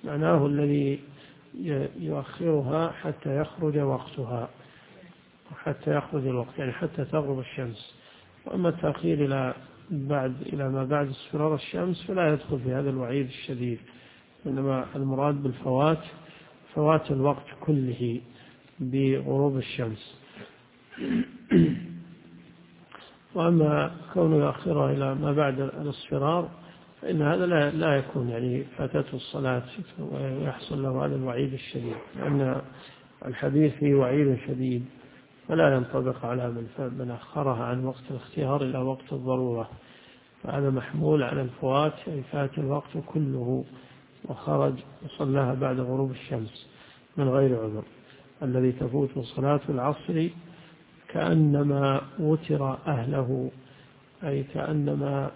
معناه الذي يؤخرها حتى يخرج وقتها وحتى يخرج الوقت، يعني حتى تغرب الشمس. وأما التأخير إلى ما بعد اصفرار الشمس فلا يدخل في هذا الوعيد الشديد، إنما المراد بالفوات فوات الوقت كله بغروب الشمس. وأما كونه يؤخرها إلى ما بعد الاصفرار فإن هذا لا يكون يعني فاتته الصلاة ويحصل له هذا الوعيد الشديد، لأن الحديث فيه وعيد شديد فلا ينطبق على من أخرها عن وقت الاختيار إلى وقت الضرورة. فهذا محمول على الفوات، يعني فات الوقت كله وخرج وصلاها بعد غروب الشمس من غير عذر. الذي تفوت صلاة العصر كأنما وتر أهله، أي كأنما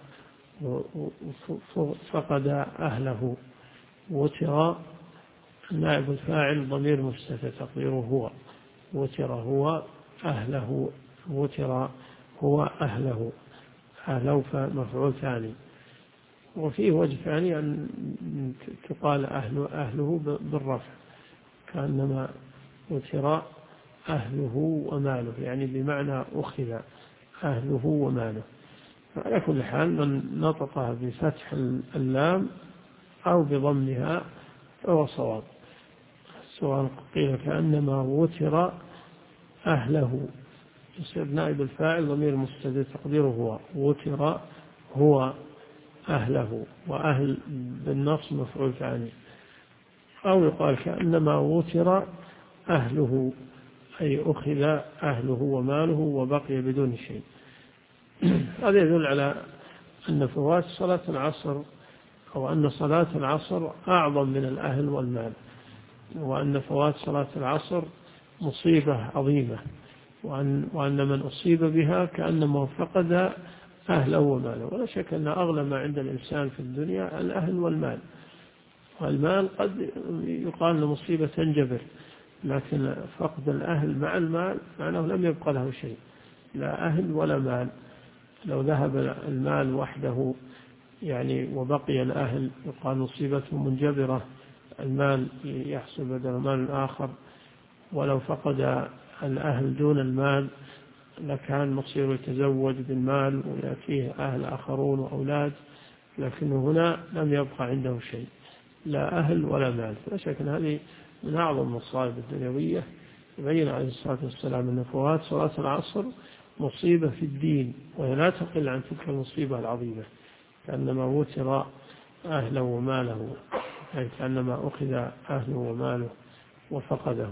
فقد أهله. وتر نائب الفاعل ضمير مستتر تقديره هو، وتر هو أهله، وتر هو أهله، أهله مفعول ثاني. وفيه وجه ثاني أن تقال أهله بالرفع، كأنما وتر أهله وماله، يعني بمعنى أخذ أهله وماله. على كل حال من نطقها بفتح اللام أو بضمها فهو صواب، سواء قيل كأنما وتر أهله يصير نائب الفاعل ضمير مستتر تقديره هو، وتر هو أهله، وأهل بالنص مفعول ثاني. أو يقال كأنما وتر أهله، أي أخذ أهله وماله وبقي بدون شيء. هذا يدل على أن فوات صلاة العصر أو أن صلاة العصر أعظم من الأهل والمال، وأن فوات صلاة العصر مصيبة عظيمة، وأن من أصيب بها كأنما فقد أهله وماله. ولا شك أن أغلى ما عند الإنسان في الدنيا الأهل والمال، والمال قد يقال له مصيبة تنجبر، لكن فقد الأهل مع المال معناه لم يبقى له شيء، لا أهل ولا مال. لو ذهب المال وحده يعني وبقي الأهل يقال مصيبته منجبرة، المال يحصل بدل مال آخر. ولو فقد الأهل دون المال لكان مصيره يتزوج بالمال ويأتيه أهل آخرون وأولاد، لكنه هنا لم يبقى عنده شيء، لا أهل ولا مال. لا شك أن هذه من أعظم المصائب الدنيوية. يبين عليه الصلاة والسلام أن فوات صلاة العصر مصيبة في الدين، وهي لا تقل عن تلك المصيبة العظيمة، كأنما وتر أهله وماله، أي كأنما أخذ أهله وماله وفقده.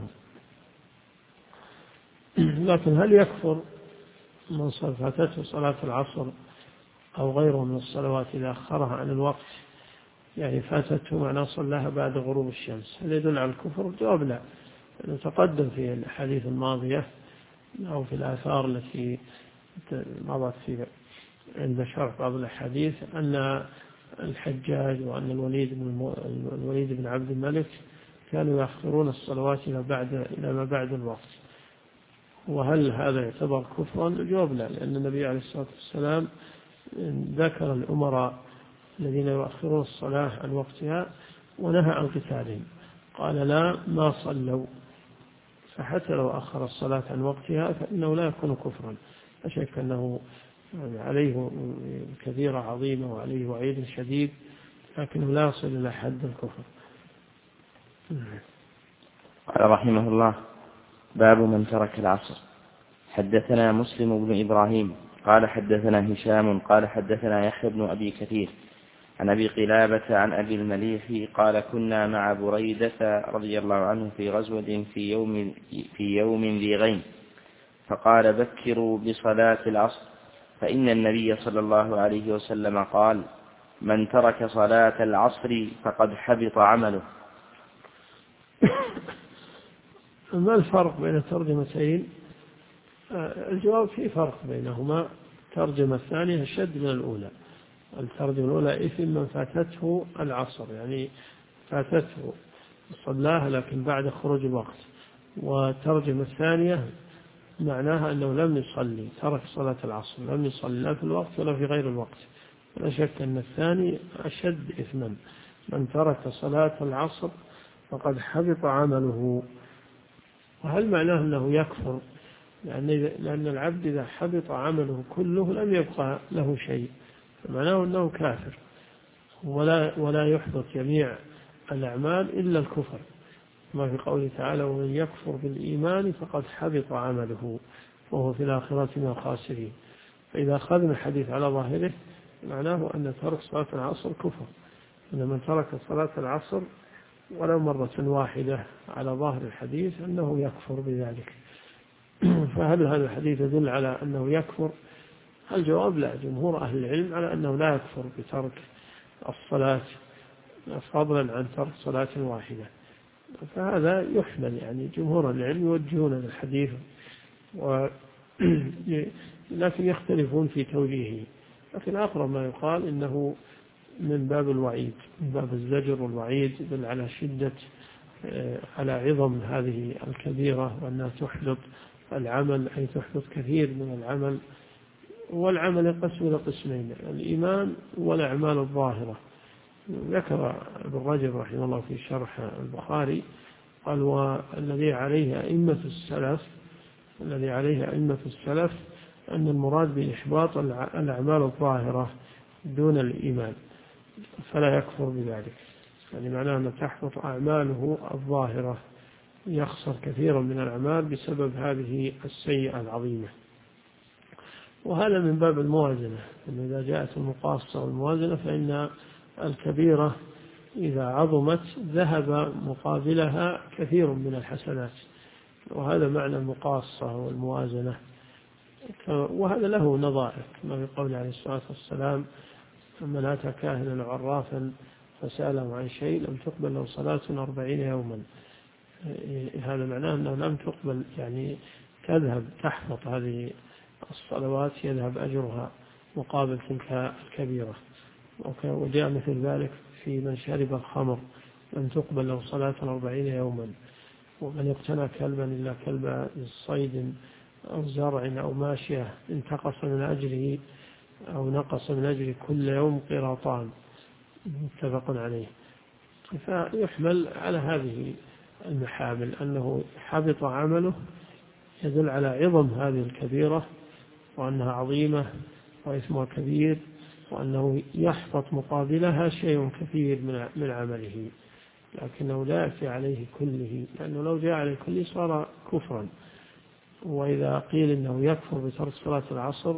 لكن هل يكفر من فاتته صلاة العصر أو غيره من الصلوات إذا أخرها عن الوقت، يعني فاتته معناه صلاها بعد غروب الشمس، هل يدل على الكفر؟ الجواب لا، لأنه تقدم في الحديث الماضية أو في الآثار التي مضت في عند شرح بعض الأحاديث أن الحجاج وأن الوليد بن عبد الملك كانوا يأخرون الصلوات إلى ما بعد الوقت. وهل هذا يعتبر كفرا؟ الجواب لا، لأن النبي عليه الصلاة والسلام ذكر الأمراء الذين يؤخرون الصلاة عن وقتها ونهى عن قتالهم، قال لا ما صلوا. فحتى لو أخر الصلاة عن وقتها فإنه لا يكون كفرا، لا شك أنه عليه كبيرة عظيمة وعليه وعيد شديد، لكنه لا يصل إلى حد الكفر. قال رحمه الله: باب من ترك العصر. حدثنا مسلم بن إبراهيم قال حدثنا هشام قال حدثنا يحيى بن أبي كثير عن أبي قلابة عن أبي المليح قال كنا مع بريدة رضي الله عنه في غزوة في يوم ذي غيم، فقال بكروا بصلاة العصر، فإن النبي صلى الله عليه وسلم قال: من ترك صلاة العصر فقد حبط عمله. ما الفرق بين الترجمتين؟ الجواب في فرق بينهما. الترجمة الثانية أشد من الأولى. الترجمة الأولى إثم من فاتته العصر، يعني فاتته صلاها لكن بعد خروج الوقت. والترجمة الثانية معناها أنه لم يصلي، ترك صلاة العصر، لم يصلي لا في الوقت ولا في غير الوقت. لا شك أن الثاني أشد إثما، من ترك صلاة العصر فقد حبط عمله. وهل معناه أنه يكفر؟ لأن العبد إذا حبط عمله كله لم يبقى له شيء، فمعناه أنه كافر، ولا يحبط جميع الأعمال إلا الكفر، ما في قوله تعالى: ومن يكفر بالإيمان فقد حبط عمله وهو في الآخرة من الخاسرين. فإذا أخذنا الحديث على ظاهره معناه أن ترك صلاة العصر كفر، أن من ترك صلاة العصر ولو مرة واحدة على ظاهر الحديث أنه يكفر بذلك. فهل هذا الحديث يدل على أنه يكفر؟ الجواب لا، جمهور أهل العلم على أنه لا يكفر بترك الصلاة فضلا عن ترك صلاة واحدة. فهذا يحمل، يعني جمهور العلم يوجهون الحديث لكن يختلفون في توجيهه. لكن أقرب ما يقال إنه من باب الوعيد، من باب الزجر والوعيد، يدل على شدة، على عظم هذه الكبيرة، وأنها تحبط العمل، أي تحبط كثير من العمل. والعمل ينقسم إلى قسمين: الإيمان والأعمال الظاهرة. ذكر ابن رجب رحمه الله في شرح البخاري قال: والذي عليه أئمة السلف أن المراد بإحباط الأعمال الظاهرة دون الإيمان، فلا يكفر بذلك. يعني معناه أن تحبط أعماله الظاهرة، يخسر كثيرا من الأعمال بسبب هذه السيئة العظيمة. وهذا من باب الموازنة، أن إذا جاءت المقاصة والموازنة فإن الكبيرة إذا عظمت ذهب مقابلها كثير من الحسنات، وهذا معنى المقاصة والموازنة. وهذا له نظائر، كما في قول عليه الصلاة والسلام: من أتى كاهنا عرافا فسأله عن شيء لم تقبل له صلاة 40 يوما. هذا معناه أنه لم تقبل، يعني تذهب تحبط هذه الصلوات، يذهب أجرها مقابل تلك الكبيرة. وجاء مثل ذلك في من شرب الخمر لم تقبل له صلاة 40 يوما. ومن اقتنى كلبا إلا كلب صيد أو زرع أو ماشية انتقص من أجره أو نقص من أجره كل يوم قراطان، متفق عليه. فيحمل على هذه المحامل أنه حبط عمله، يدل على عظم هذه الكبيرة وأنها عظيمة وإثمها كبير، وأنه يحبط مقابلها شيء كثير من عمله، لكنه لا يأتي عليه كله، لأنه لو جاء عليه كله صار كفرا. وإذا قيل إنه يكفر بترك صلاة العصر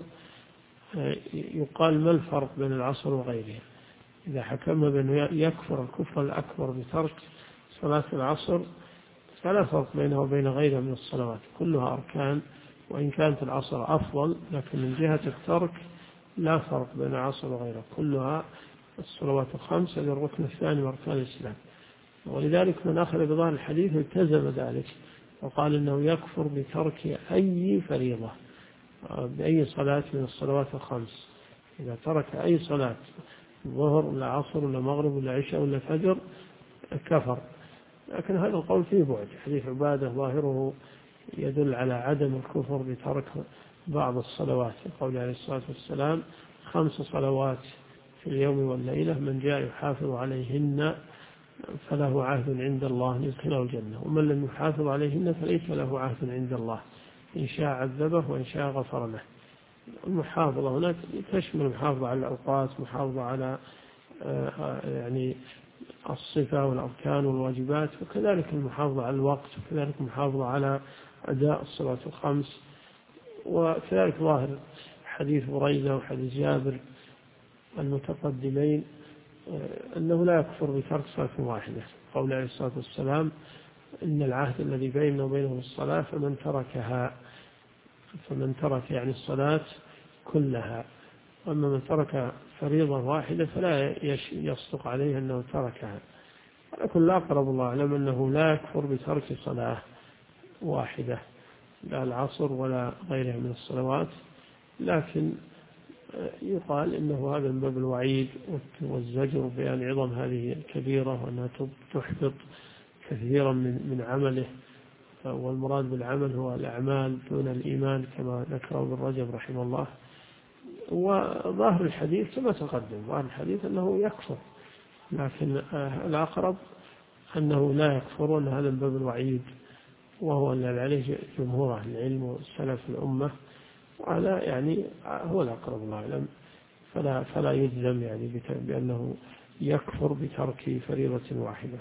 يقال: ما الفرق بين العصر وغيره؟ إذا حكمنا بأنه يكفر الكفر الأكبر بترك صلاة العصر فلا فرق بينه وبين غيره من الصلوات، كلها أركان، وإن كانت العصر أفضل، لكن من جهة الترك لا فرق بين العصر وغيره، كلها الصلوات الخمس للركن الثاني من أركان الإسلام. ولذلك من أخذ بظاهر الحديث التزم ذلك وقال إنه يكفر بترك أي فريضة بأي صلاة من الصلوات الخمس. إذا ترك أي صلاة، ظهر ولا عصر ولا مغرب ولا عشاء ولا فجر، كفر. لكن هذا القول فيه بعد، حديث عبادة ظاهره يدل على عدم الكفر بترك بعض الصلوات، قول عليه الصلاة والسلام: 5 صلوات في اليوم والليلة من جاء يحافظ عليهن فله عهد عند الله يدخله الجنة، ومن لم يحافظ عليهن فليس له عهد عند الله، إن شاء عذبه وإن شاء غفر له. المحافظة هناك تشمل المحافظة على الأوقات، محافظة على يعني الصفة والأركان والواجبات، وكذلك المحافظة على الوقت، وكذلك المحافظة على أداء الصلاة الخمس. وكذلك ظاهر حديث بريدة وحديث جابر المتقدمين أنه لا يكفر بترك صلاة واحدة، قول عليه الصلاة والسلام: إن العهد الذي بيننا وبينهم الصلاة فمن ترك يعني الصلاة كلها، وأما من ترك فريضة واحدة فلا يصدق عليه أنه تركها. ولكن لا أقرب الله أعلم أنه لا يكفر بترك صلاة واحدة، لا العصر ولا غيرها من الصلوات، لكن يقال إنه هذا من باب الوعيد والزجر بيان عظم هذه الكبيرة، وأنها تحبط كثيرا من عمله. والمراد بالعمل هو الأعمال دون الإيمان، كما ذكره ابن رجب رحمه الله. وظاهر الحديث كما تقدم، ظاهر الحديث أنه يكفر، لكن الأقرب أنه لا يكفر، وأن هذا من باب الوعيد، وهو الذي عليه جمهور أهل العلم وسلف الأمة، وهذا يعني هو الأقرب الله أعلم. فلا يجزم يعني بأنه يكفر بترك فريضة واحدة.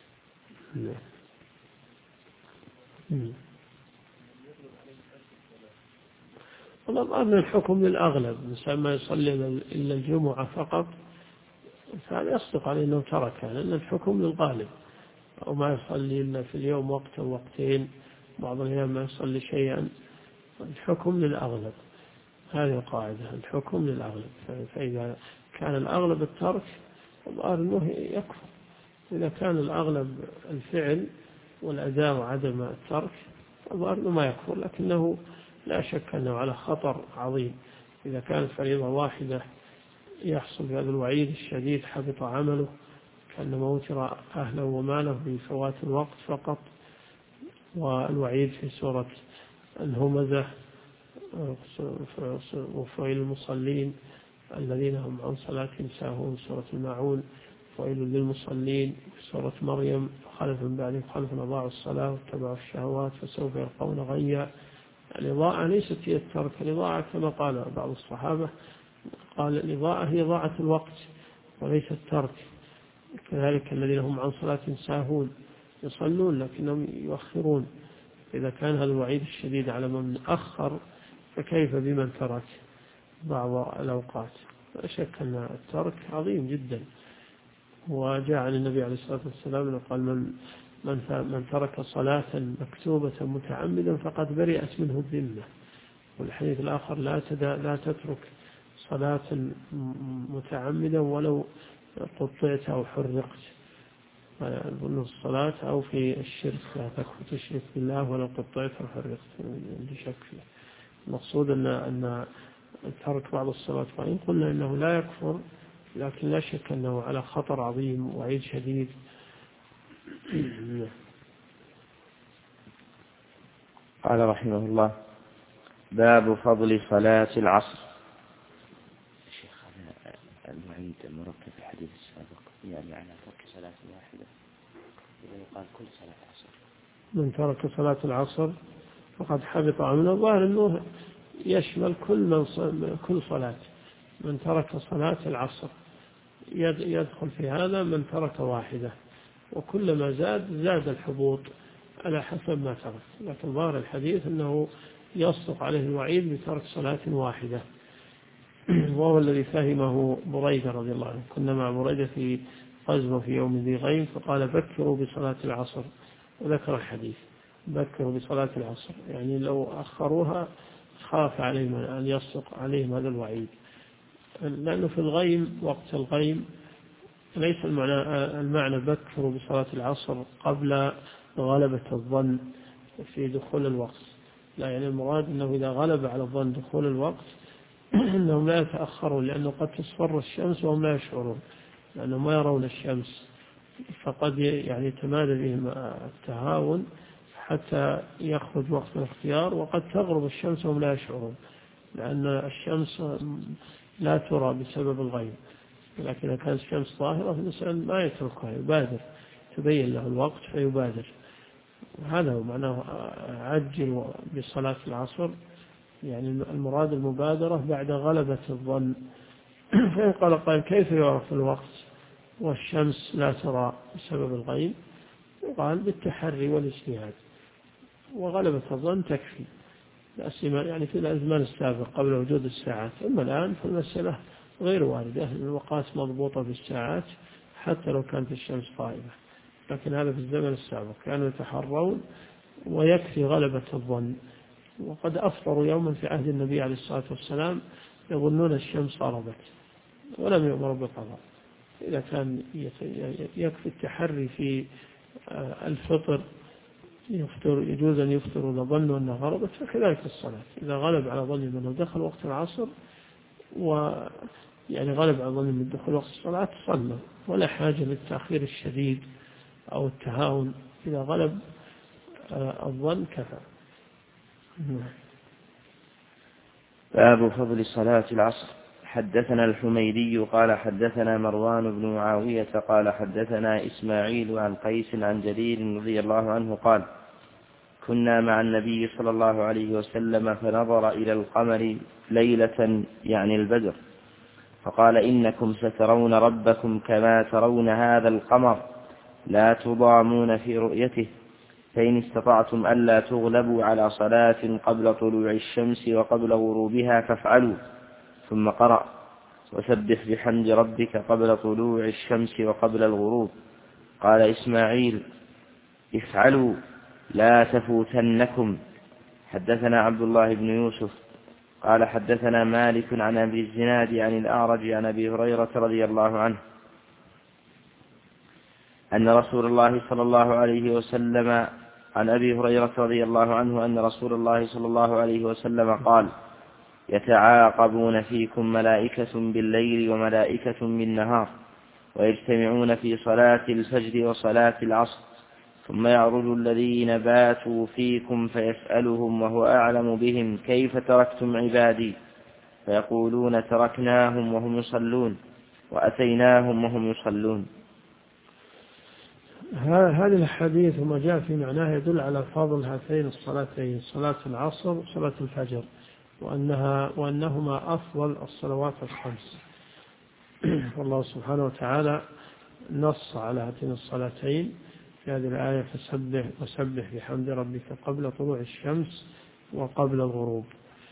والله أن الحكم للأغلب، الإنسان ما يصلي إلا الجمعة فقط فهذا يصدق عليه أنه تركها، لأن الحكم للغالب، أو ما يصلي إلا في اليوم وقت أو وقتين، بعض الأيام ما يصلي شيئا، الحكم للأغلب. هذه القاعدة، الحكم للأغلب. فإذا كان الأغلب الترك الظاهر أنه يكفر. إذا كان الأغلب الفعل والأداء وعدم الترك الظاهر أنه ما يكفر، لكنه لا شك أنه على خطر عظيم. إذا كانت فريضة واحدة يحصل بهذا الوعيد الشديد، حبط عمله، كأنما وتر أهله وماله بفوات الوقت فقط. والوعيد في سورة الهمزة: وفويل المصلين الذين هم عن صلاتهم ساهون، سورة الماعون: ويل للمصلين، في سورة مريم: خلف من بعدهم خلف أضاعوا الصلاة واتبعوا الشهوات فسوف يلقون غيا. الإضاعة ليست هي الترك، الإضاعة كما قال بعض الصحابة، قال الإضاعة هي ضاعة الوقت وليس الترك. كذلك الذين هم عن صلاتهم ساهون، يصلون لكنهم يؤخرون. إذا كان هذا الوعيد الشديد على من أخر، فكيف بمن ترك بعض الأوقات؟ لا شك أن الترك عظيم جدا. وجاء عن النبي عليه الصلاة والسلام أنه قال: من ترك صلاة مكتوبة متعمدا فقد برئت منه الذمة. والحديث الآخر: لا تترك صلاة متعمدا ولو قطعت أو حرقت. الصلاة أو في الشرك، لا تشرك بالله ولو قطعت أو حرقت، عندي شك فيه. المقصود أن ترك بعض الصلاة، وإن قلنا إنه لا يكفر، لكن لا شك أنه على خطر عظيم وعيد شديد. قال رحمه الله: باب فضل صلاة العصر. شيخ، الوعيد المركب في الحديث السابق يعني على ترك صلاة واحدة، إذا يقال كل صلاة عصر. من ترك صلاة العصر فقد حبط عمله. الظاهر أنه يشمل كل صلاة. من ترك صلاة العصر يدخل في هذا من ترك واحدة، وكلما زاد الحبوط على حسب ما ترك. لكن ظاهر الحديث أنه يصدق عليه الوعيد بترك صلاة واحدة، وهو الذي فهمه بريدة رضي الله عنه. كنا مع بريدة في غزوة في يوم ذي غيم، فقال: بكروا بصلاة العصر، وذكر الحديث: بكروا بصلاة العصر، يعني لو أخروها خاف عليهم أن يصدق عليهم هذا الوعيد. لأنه في الغيم، وقت الغيم، ليس المعنى بكروا بصلاة العصر قبل غلبة الظن في دخول الوقت، لا، يعني المراد أنه إذا غلب على الظن دخول الوقت أنهم لا يتأخرون، لأنه قد تصفر الشمس وهم لا يشعرون، لأنهم ما يرون الشمس، فقد يعني يتمادى بهم التهاون حتى يخرج وقت الاختيار، وقد تغرب الشمس وهم لا يشعرون، لأن الشمس لا ترى بسبب الغيب. لكن إذا كانت الشمس ظاهرة فالإنسان ما يتركها، يبادر، تبين له الوقت فيبادر. هذا هو معناه عجل بصلاة العصر، يعني المراد المبادرة بعد غلبة الظن. فإن قال قائل: كيف يعرف الوقت والشمس لا ترى بسبب الغيب؟ قال: بالتحري والاجتهاد، وغلبة الظن تكفي، يعني في الأزمان السابقة قبل وجود الساعات. أما الآن فالمسألة غير واردة، الوقات مضبوطة بالساعات حتى لو كانت الشمس غائبة، لكن هذا في الزمن السابق كانوا يتحرون ويكفي غلبة الظن. وقد أفطروا يوما في عهد النبي عليه الصلاة والسلام يظنون الشمس غربت ولم يؤمروا بالقضاء. إذا كان يكفي التحري في الفطر، يجوز أن يفطر إذا ظنوا أنها غربت، فكذلك الصلاة إذا غلب على ظن أنه دخل وقت العصر، ويعني غلب على ظن من دخول وقت الصلاة، صلى، ولا حاجة للتأخير الشديد أو التهاون. إذا غلب الظن كفى. باب فضل صلاة العصر. حدثنا الحميدي قال حدثنا مروان بن معاوية قال حدثنا إسماعيل عن قيس عن جرير رضي الله عنه قال كنا مع النبي صلى الله عليه وسلم فنظر إلى القمر ليلة يعني البدر فقال إنكم سترون ربكم كما ترون هذا القمر لا تضامون في رؤيته فإن استطعتم ألا تغلبوا على صلاة قبل طلوع الشمس وقبل غروبها فافعلوا ثم قرأ وسبح بحمد ربك قبل طلوع الشمس وقبل الغروب. قال إسماعيل افعلوا لا تفوتنكم. حدثنا عبد الله بن يوسف قال حدثنا مالك عن أبي الزناد عن الأعرج عن أبي هريرة رضي الله عنه أن رسول الله صلى الله عليه وسلم عن أبي هريرة رضي الله عنه أن رسول الله صلى الله عليه وسلم قال يتعاقبون فيكم ملائكة بالليل وملائكة بالنهار ويجتمعون في صلاة الفجر وصلاة العصر ثم يعرج الذين باتوا فيكم فيسألهم وهو أعلم بهم كيف تركتم عبادي فيقولون تركناهم وهم يصلون وأتيناهم وهم يصلون. هذه الحديث وما جاء في معناه يدل على فضل هاتين الصلاتين صلاة العصر وصلاة الفجر وأنهما أفضل الصلوات الخمس. والله سبحانه وتعالى نص على هاتين الصلاتين في هذه الآية فسبح بحمد ربك قبل طلوع الشمس وقبل الغروب.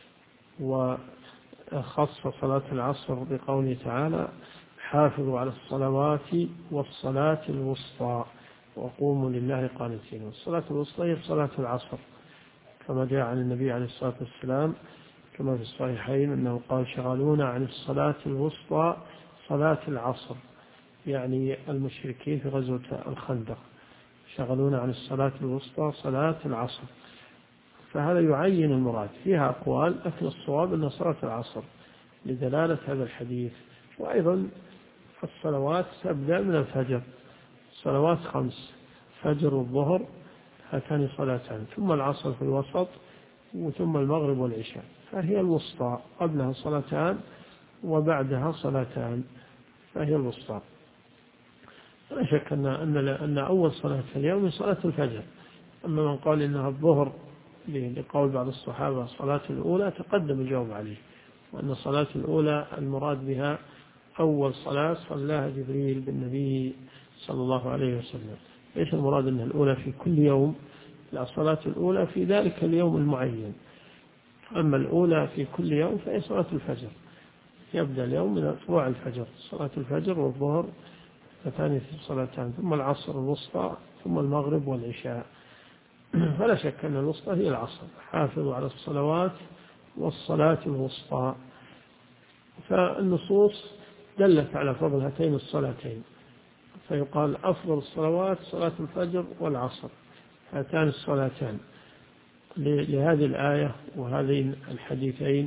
وخص صلاة العصر بقوله تعالى حافظوا على الصلوات والصلاة الوسطى وقوموا لله قانتين. والصلاة الوسطى هي صلاة العصر كما جاء عن النبي عليه الصلاة والسلام كما في الصحيحين أنه قال شغلونا عن الصلاة الوسطى صلاة العصر، يعني المشركين في غزوة الخندق شغلونا عن الصلاة الوسطى صلاة العصر. فهذا يعين المراد فيها أقوال لكن الصواب أن صلاة العصر لدلالة هذا الحديث. وأيضا الصلوات تبدأ من الفجر، صلوات 5 فجر والظهر هاتان صلاتان ثم العصر في الوسط وثم المغرب والعشاء فهي الوسطى قبلها صلاتان وبعدها صلاتان فهي الوسطى. لا شك أن أول صلاة في اليوم صلاة الفجر. أما من قال إنها الظهر لقول بعض الصحابة صلاة الأولى تقدم الجواب عليه، وأن صلاة الأولى المراد بها أول صلاة صلاها جبريل بالنبي صلى الله عليه وسلم. ليس المراد أنها الأولى في كل يوم، لا، صلاة الأولى في ذلك اليوم المعين. أما الأولى في كل يوم فهي صلاة الفجر، يبدأ اليوم من طلوع الفجر صلاة الفجر والظهر فتاني في الصلاتان ثم العصر الوسطى ثم المغرب والعشاء. فلا شك أن الوسطى هي العصر. حافظوا على الصلوات والصلاة الوسطى. فالنصوص دلت على فضل هاتين الصلاتين فيقال أفضل الصلوات صلاة الفجر والعصر هاتان الصلاتان لهذه الآية وهذين الحديثين.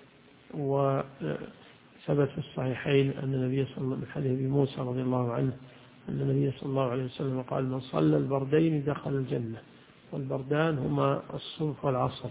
وثبت في الصحيحين أن النبي صلى الله عليه وسلم حديث أبي موسى رضي الله عنه أن النبي صلى الله عليه وسلم قال من صلى البردين دخل الجنة، والبردان هما الصبح والعصر.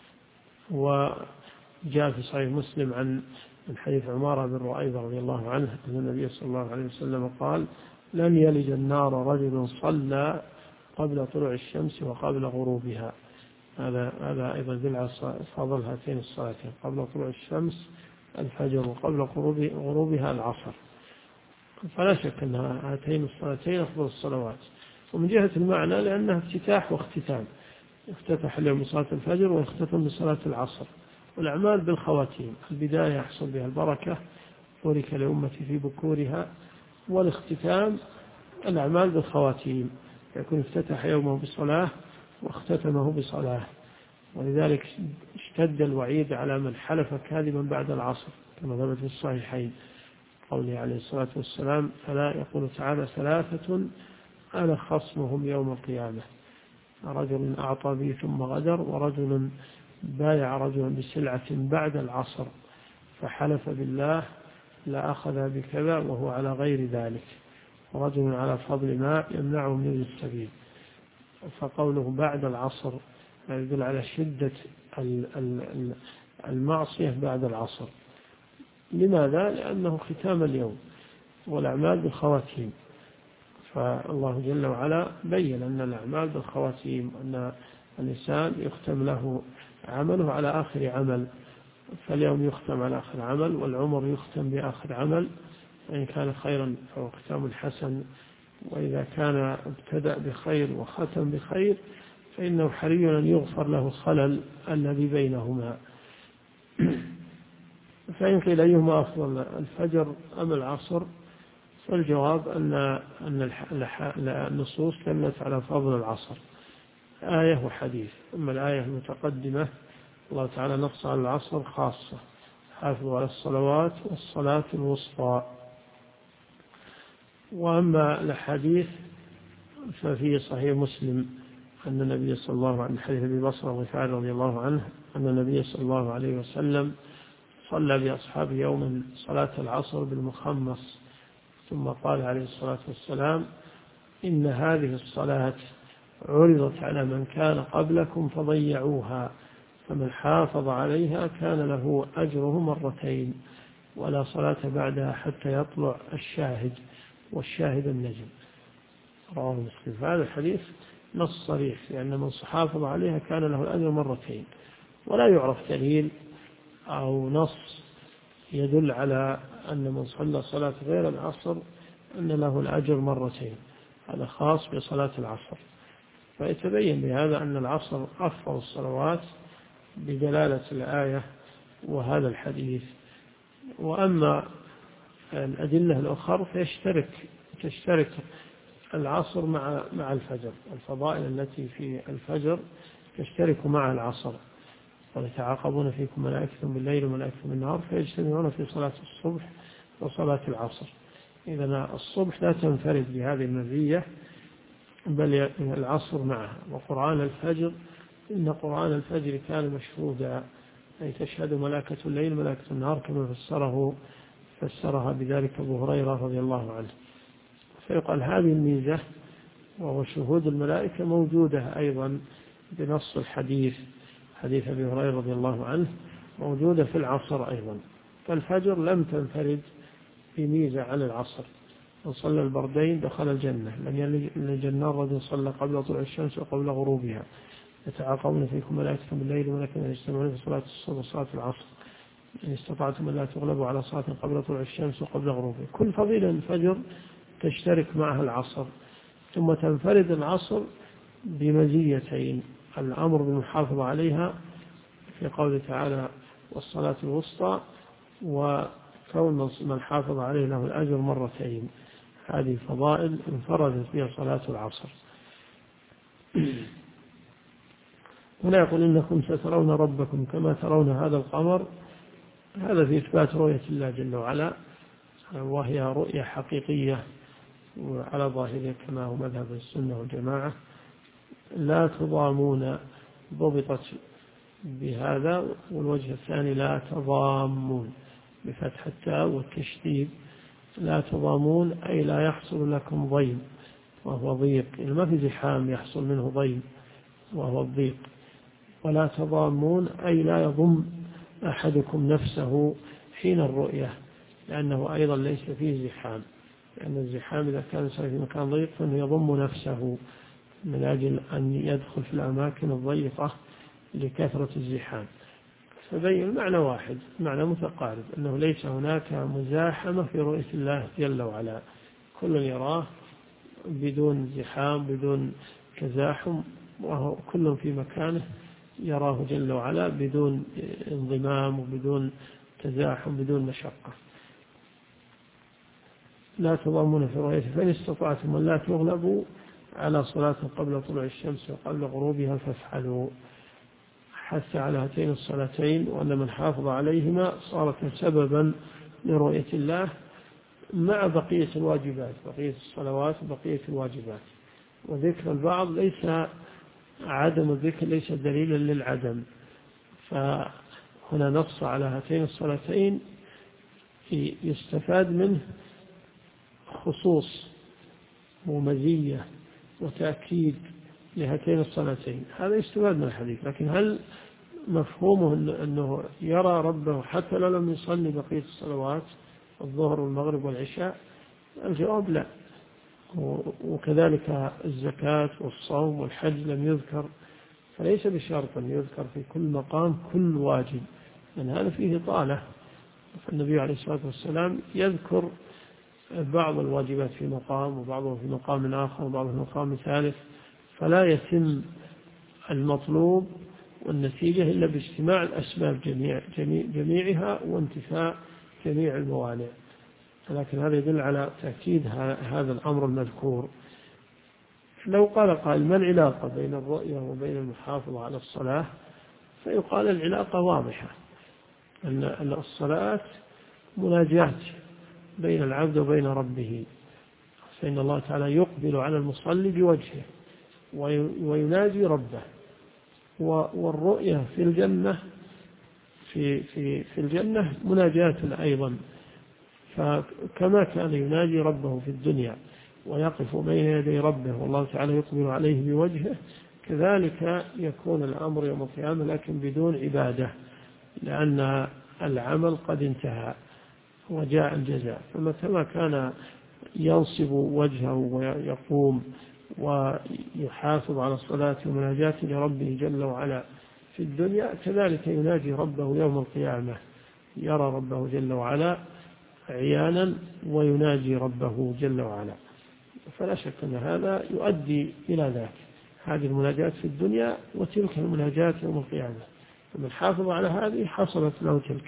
وجاء في صحيح مسلم عن حديث عمارة بن رؤيبة رضي الله عنه أن النبي صلى الله عليه وسلم قال لن يلج النار رجل صلى قبل طلوع الشمس وقبل غروبها. هذا أيضا يدل على فضل هاتين الصلاتين قبل طلوع الشمس الفجر وقبل غروبها العصر. فلا شك أن هاتين الصلاتين أفضل الصلوات. ومن جهة المعنى لأنها افتتاح واختتام، افتتح اليوم بصلاة الفجر واختتم بصلاة العصر. والأعمال بالخواتيم، البداية يحصل بها البركة بورك لأمتي في بكورها، والاختتام الأعمال بالخواتيم يكون افتتح يومه بصلاة واختتمه بصلاة. ولذلك اشتد الوعيد على من حلف كاذبا بعد العصر كما ثبت في الصحيحين قوله عليه الصلاة والسلام فلا يقول تعالى 3 أنا خصمهم يوم القيامة: رجل أعطى بي ثم غدر، ورجل بايع رجلا بسلعة بعد العصر فحلف بالله لا أخذ بكذا وهو على غير ذلك، ورجل على فضل ماء يمنعه من السبيل. فقوله بعد العصر يدل على شدة المعصية بعد العصر. لماذا؟ لأنه ختام اليوم والأعمال بالخواتيم، فالله جل وعلا بين أن الأعمال بالخواتيم، أن الإنسان يختم له عمله على آخر عمل، فاليوم يختم على آخر عمل، والعمر يختم بآخر عمل، فإن كان خيرا فهو ختام حسن، وإذا كان ابتدأ بخير وختم بخير فإنه حري أن يغفر له الخلل الذي بينهما. فإن قيل أيهما أفضل الفجر أم العصر، فالجواب أن النصوص دلت على فضل العصر، آية وحديث. أما الآية المتقدمة الله تعالى نص على العصر خاصة: حافظوا على الصلوات والصلاة الوسطى. وأما الحديث ففي صحيح مسلم أن النبي صلى الله عليه وسلم، حديث أبي بصرة الغفاري رضي الله عنه، أن النبي صلى الله عليه وسلم صلى بأصحابه يوما صلاة العصر بالمخمص، ثم قال عليه الصلاة والسلام: إن هذه الصلاة عرضت على من كان قبلكم فضيعوها، فمن حافظ عليها كان له أجره مرتين، ولا صلاة بعدها حتى يطلع الشاهد، والشاهد النجم. رواه مسلم. فهذا الحديث نص صريح، لأن من حافظ عليها كان له الأجر مرتين، ولا يعرف دليل أو نص يدل على أن من صلى صلاة غير العصر أن له الأجر مرتين، هذا خاص بصلاة العصر. فيتبين بهذا أن العصر أفضل الصلوات بدلالة الآية وهذا الحديث. وأما الأدلة الأخرى تشترك العصر مع الفجر، الفضائل التي في الفجر تشترك مع العصر، ويتعاقبون فيكم ملائكة بالليل وملائكة بالنهار فيجتمعون في صلاة الصبح وصلاة العصر. إذن الصبح لا تنفرد بهذه المزية، بل العصر معها. وقرآن الفجر، إن قرآن الفجر كان مشهودا، أي تشهد ملائكة الليل ملائكة النهار، كما فسرها بذلك أبو هريرة رضي الله عنه. فيقال هذه الميزة وهو شهود الملائكة موجودة أيضا بنص الحديث، حديث أبي هريرة رضي الله عنه، موجودة في العصر أيضا. فالفجر لم تنفرد بميزة عن العصر. من صلى البردين دخل الجنة، لم يلج النار رجل صلى قبل طلوع الشمس وقبل غروبها. يتعاقبون فيكم ملائكة بالليل وملائكة يجتمعون في صلاة الصبح وصلاة العصر، إن استطعتم أن لا تغلبوا على صلاة قبل طلوع الشمس وقبل غروبها. كل فضيلة الفجر تشترك معها العصر. ثم تنفرد العصر بمزيتين: الأمر بالمحافظة عليها في قوله تعالى والصلاة الوسطى، وكون من حافظ عليه له الأجر مرتين. هذه فضائل انفردت بها صلاة العصر. هنا يقول إنكم سترون ربكم كما ترون هذا القمر، هذا في إثبات رؤية الله جل وعلا، وهي رؤية حقيقية وعلى ظاهره كما هو مذهب السنة والجماعة. لا تضامون ضبطت بهذا، والوجه الثاني لا تضامون بفتح التاء والتشديد. لا تضامون أي لا يحصل لكم ضيم وهو ضيق، يعني ما في زحام يحصل منه ضيم وهو الضيق. ولا تضامون أي لا يضم أحدكم نفسه حين الرؤية، لأنه أيضا ليس فيه زحام، لأن الزحام إذا كان في مكان ضيق فإنه يضم نفسه من أجل أن يدخل في الأماكن الضيقة لكثرة الزحام. فبين المعنى واحد، معنى متقارب، أنه ليس هناك مزاحمة في رؤية الله جل وعلا، كل يراه بدون زحام بدون تزاحم، وهو كل في مكانه يراه جل وعلا بدون انضمام وبدون تزاحم بدون مشقة. لا تضامون في رؤيته، فإن استطعتم أن لا تغلبوا على صلاة قبل طلوع الشمس وقبل غروبها فافعلوا. حث على هاتين الصلاتين، وأن من حافظ عليهما صارت سببا لرؤية الله مع بقية الواجبات، بقية الصلوات وبقية الواجبات. وذكر البعض ليس عدم الذكر ليس دليلا للعدم، فهنا نص على هاتين الصلاتين يستفاد منه خصوص ومزية وتأكيد لهاتين الصلاتين، هذا يستفاد من الحديث. لكن هل مفهومه أنه يرى ربه حتى لو لم يصلي بقية الصلوات الظهر والمغرب والعشاء؟ الجواب لا. وكذلك الزكاة والصوم والحج لم يذكر، فليس بشرط أن يذكر في كل مقام كل واجب، لأن هذا فيه طالة. فالنبي عليه الصلاة والسلام يذكر بعض الواجبات في مقام، وبعضها في مقام آخر، وبعضها في مقام ثالث، فلا يتم المطلوب والنتيجة إلا باجتماع الأسباب جميعها وانتفاء جميع الموانع. لكن هذا يدل على تأكيد هذا الأمر المذكور. لو قال قائل ما العلاقة بين الرؤية وبين المحافظة على الصلاة؟ فيقال العلاقة واضحة، أن الصلاة مناجاة بين العبد وبين ربه، فإن الله تعالى يقبل على المصلي بوجهه ويناجي ربه. والرؤية في الجنة في الجنة مناجاة أيضا، فكما كان يناجي ربه في الدنيا ويقف بين يدي ربه والله تعالى يقبل عليه بوجهه، كذلك يكون الأمر يوم القيامة لكن بدون عبادة، لأن العمل قد انتهى وجاء الجزاء. فمتى ما كان ينصب وجهه ويقوم ويحافظ على الصلاة ومناجاة لربه جل وعلا في الدنيا، كذلك يناجي ربه يوم القيامة، يرى ربه جل وعلا عيانا ويناجي ربه جل وعلا. فلا شك أن هذا يؤدي إلى ذلك، هذه المناجاة في الدنيا وتلك المناجاة يوم القيامة، فمن حافظ على هذه حصلت له تلك.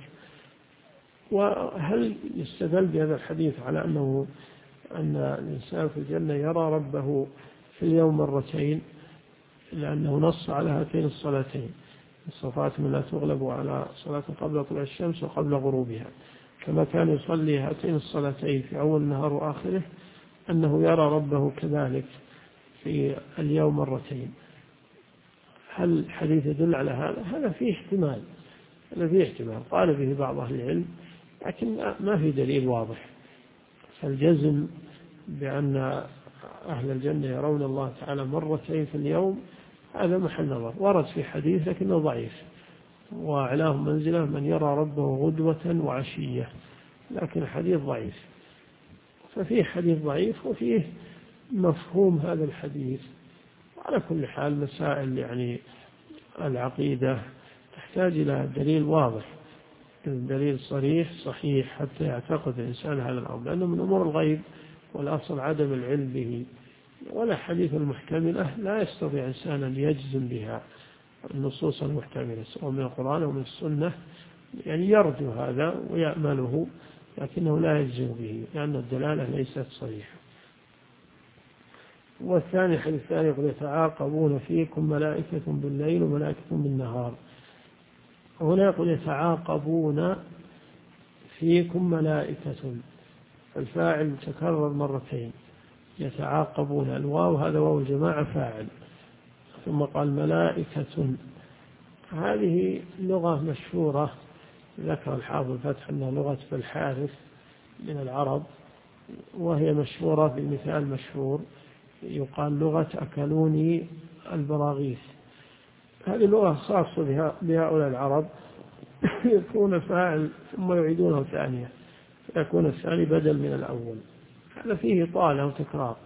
وهل يستدل بهذا الحديث على أن الإنسان في الجنة يرى ربه في اليوم مرتين؟ لأنه نص على هاتين الصلاتين: الصفات من لا تغلب على صلاة قبل طلوع الشمس وقبل غروبها، كما كان يصلي هاتين الصلاتين في أول النهار وآخره، أنه يرى ربه كذلك في اليوم مرتين. هل الحديث يدل على هذا؟ هذا فيه احتمال، قال به بعض أهل العلم، لكن ما في دليل واضح. فالجزم بأن أهل الجنة يرون الله تعالى مرتين في اليوم هذا محل نظر، ورد في حديث لكنه ضعيف: وأعلاهم منزلة من يرى ربه غدوة وعشية، لكن حديث ضعيف. ففيه حديث ضعيف وفيه مفهوم هذا الحديث. على كل حال مسائل يعني العقيدة تحتاج إلى دليل واضح، دليل صريح صحيح حتى يعتقد الإنسان هذا الأمر، لأنه من أمور الغيب والأصل عدم العلم به. ولا حديث المحتملة لا يستطيع إنسان أن يجزم بها النصوص المحتملة سواء من القرآن أو من السنة، يعني يرجو هذا ويأمله لكنه لا يجزم به لأن الدلالة ليست صريحة. والثاني حديث الثاني: يقول يتعاقبون فيكم ملائكة بالليل وملائكة بالنهار. هنا يقول يتعاقبون فيكم ملائكة، الفاعل تكرر مرتين: يتعاقبون، الواو هذا واو الجماعة فاعل، ثم قال ملائكة. هذه لغة مشهورة ذكر الحافظ الفتح أنها لغة الحارث من العرب، وهي مشهورة بمثال مشهور يقال لغة أكلوني البراغيث. هذه لغة خاصة بهؤلاء العرب، يكون فاعل ثم يعيدونه ثانية فيكون الثاني بدل من الأول، هذا فيه طالة وتكرار.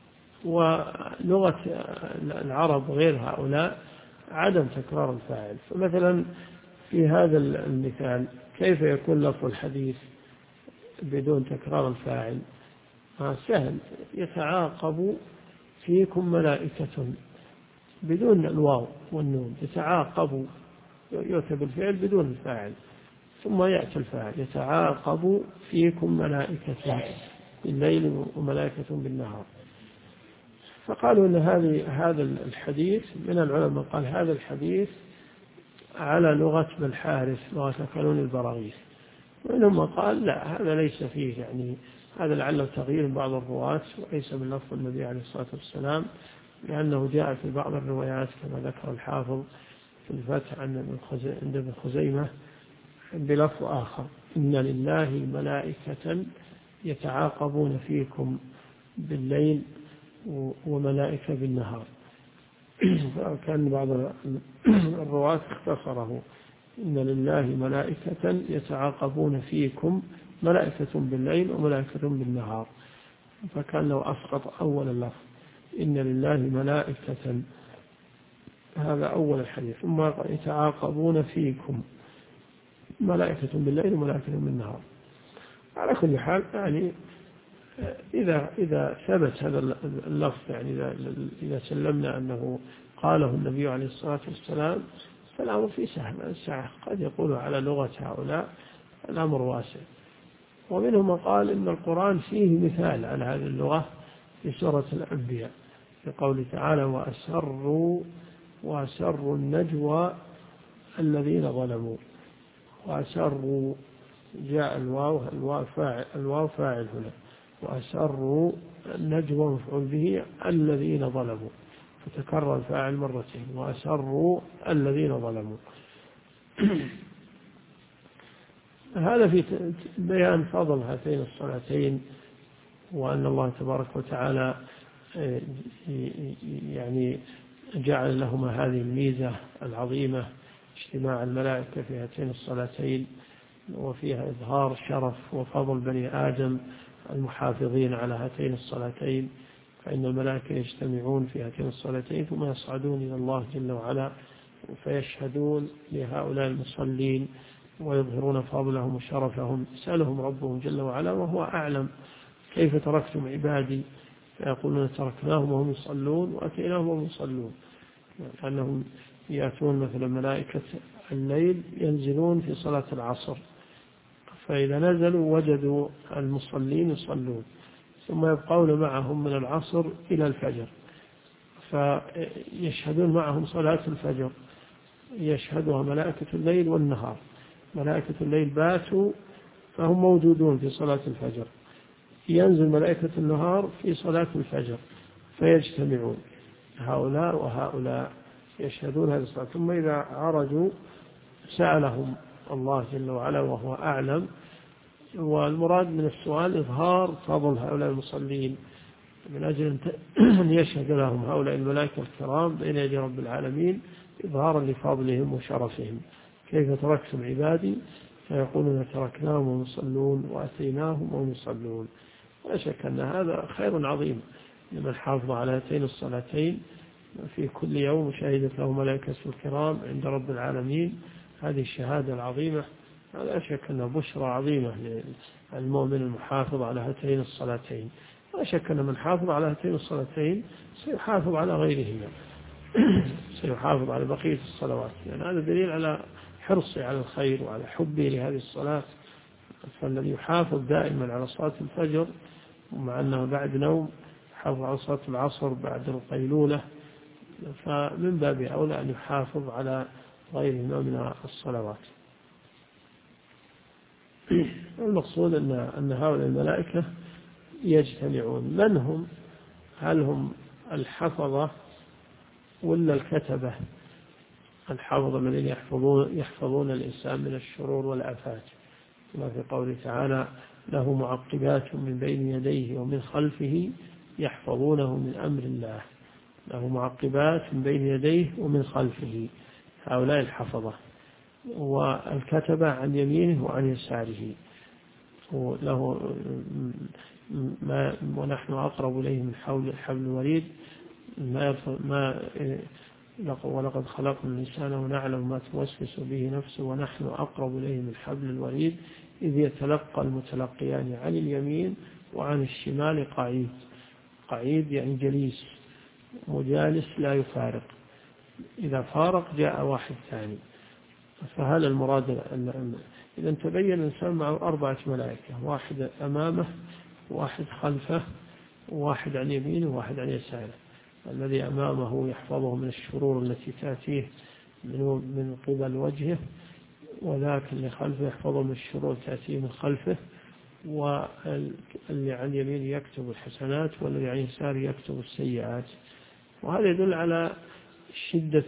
ولغة العرب غير هؤلاء عدم تكرار الفاعل. فمثلا في هذا المثال كيف يكون لفظ الحديث بدون تكرار الفاعل؟ سهل: يتعاقب فيكم ملائكة بدون الواو والنون، يتعاقب يؤتى بالفعل بدون الفاعل ثم يأتي الفاعل: يتعاقب فيكم ملائكة بالليل وملائكة بالنهار. فقالوا أن هذا الحديث من العلماء قال هذا الحديث على لغة بالحارث، لغة أكلون البراغيث، وإنما قال لا، هذا ليس فيه، يعني هذا لعله تغيير بعض الرواة وليس من لفظ النبي عليه الصلاة والسلام، لأنه جاء في بعض الروايات كما ذكر الحافظ في الفتح عند ابن خزيمة بلفظ آخر: إن لله ملائكة يتعاقبون فيكم بالليل وملائكة بالنهار. كان بعض الرواة اختصره: إن لله ملائكة يتعاقبون فيكم، ملائكة بالليل وملائكة بالنهار، فكان لو أسقط أول اللفظ إن لله ملائكة، هذا أول الحديث، ثم يتعاقبون فيكم، ملائكة بالليل وملائكة بالنهار. على كل حال يعني إذا ثبت هذا اللفظ، يعني إذا سلمنا أنه قاله النبي عليه الصلاة والسلام، فالأمر في سعة، قد يقول على لغة هؤلاء، الأمر واسع. ومنهم من قال إن القرآن فيه مثال على هذه اللغة في سورة الأنبياء، في قوله تعالى: وأسروا النجوى الذين ظلموا. وأسروا جاء الواو فاعل هنا، وأسروا النجوى مفعول به الذين ظلموا، فتكرر الفاعل مرتين، وأسروا الذين ظلموا. هذا في بيان فضل هاتين الصلاتين، وأن الله تبارك وتعالى يعني جعل لهما هذه الميزة العظيمة، اجتماع الملائكة في هاتين الصلاتين، وفيها إظهار شرف وفضل بني آدم المحافظين على هاتين الصلاتين، فإن الملائكة يجتمعون في هاتين الصلاتين ثم يصعدون إلى الله جل وعلا فيشهدون لهؤلاء المصلين ويظهرون فضلهم وشرفهم، يسألهم ربهم جل وعلا وهو أعلم: كيف تركتم عبادي؟ فيقولون: تركناهم وهم يصلون وأتيناهم وهم يصلون. لأنهم يأتون مثلا ملائكة الليل ينزلون في صلاة العصر، فإذا نزلوا وجدوا المصلين يصلون، ثم يبقون معهم من العصر إلى الفجر، فيشهدون معهم صلاة الفجر، يشهدها ملائكة الليل والنهار. ملائكة الليل باتوا فهم موجودون في صلاة الفجر، ينزل ملائكة النهار في صلاة الفجر فيجتمعون هؤلاء وهؤلاء يشهدون هذه الصلاة، ثم إذا عرجوا سألهم الله جل وعلا وهو أعلم. والمراد من السؤال إظهار فضل هؤلاء المصلين، من أجل أن يشهد لهم هؤلاء الملائكة الكرام بين يدي رب العالمين إظهارا لفضلهم وشرفهم: كيف تركتم عبادي؟ فيقولون: تركناهم وهم يصلون وأتيناهم وهم يصلون. لا شك أن هذا خير عظيم لمن حافظ على هاتين الصلاتين في كل يوم، شهدت له ملائكة الكرام عند رب العالمين هذه الشهادة العظيمة. لا شك أنها بشرى عظيمة للمؤمن المحافظ على هاتين الصلاتين. لا شك أن من حافظ على هاتين الصلاتين سيحافظ على غيرهما، سيحافظ على بقية الصلوات، يعني هذا دليل على حرصه على الخير وعلى حبه لهذه الصلاة. فالذي يحافظ دائما على صلاة الفجر ومع أنه بعد نوم يحافظ على صلاة العصر بعد القيلولة، فمن باب أولى أن يحافظ على غيرهما من الصلوات. المقصود أن هؤلاء الملائكة يجتمعون. من هم؟ هل هم الحفظة ولا الكتبة؟ الحفظة الذين يحفظون الإنسان من الشرور والآفات، كما في قوله تعالى: له معقبات من بين يديه ومن خلفه يحفظونه من أمر الله. له معقبات من بين يديه ومن خلفه، هؤلاء الحفظة. والكتبة عن يمينه وعن يساره، له ونحن أقرب إليه من حبل الوريد، ولقد خلقنا الإنسان ونعلم ما توسوس به نفسه ونحن أقرب إليه من حبل الوريد إذ يتلقى المتلقيان عن اليمين وعن الشمال قعيد. قعيد يعني جليس، مجالس لا يفارق، إذا فارق جاء واحد ثاني. فهذا المراد. إذا تبين الإنسان معه 4 ملائكة: واحد أمامه، واحد خلفه، واحد عن يمينه، وواحد عن يساره. الذي أمامه يحفظه من الشرور التي تأتيه من قبل وجهه، وذاك اللي خلفه يحفظه من الشرور تأتيه من خلفه، واللي عن يمينه يكتب الحسنات، والذي عن يساره يكتب السيئات. وهذا يدل على شدة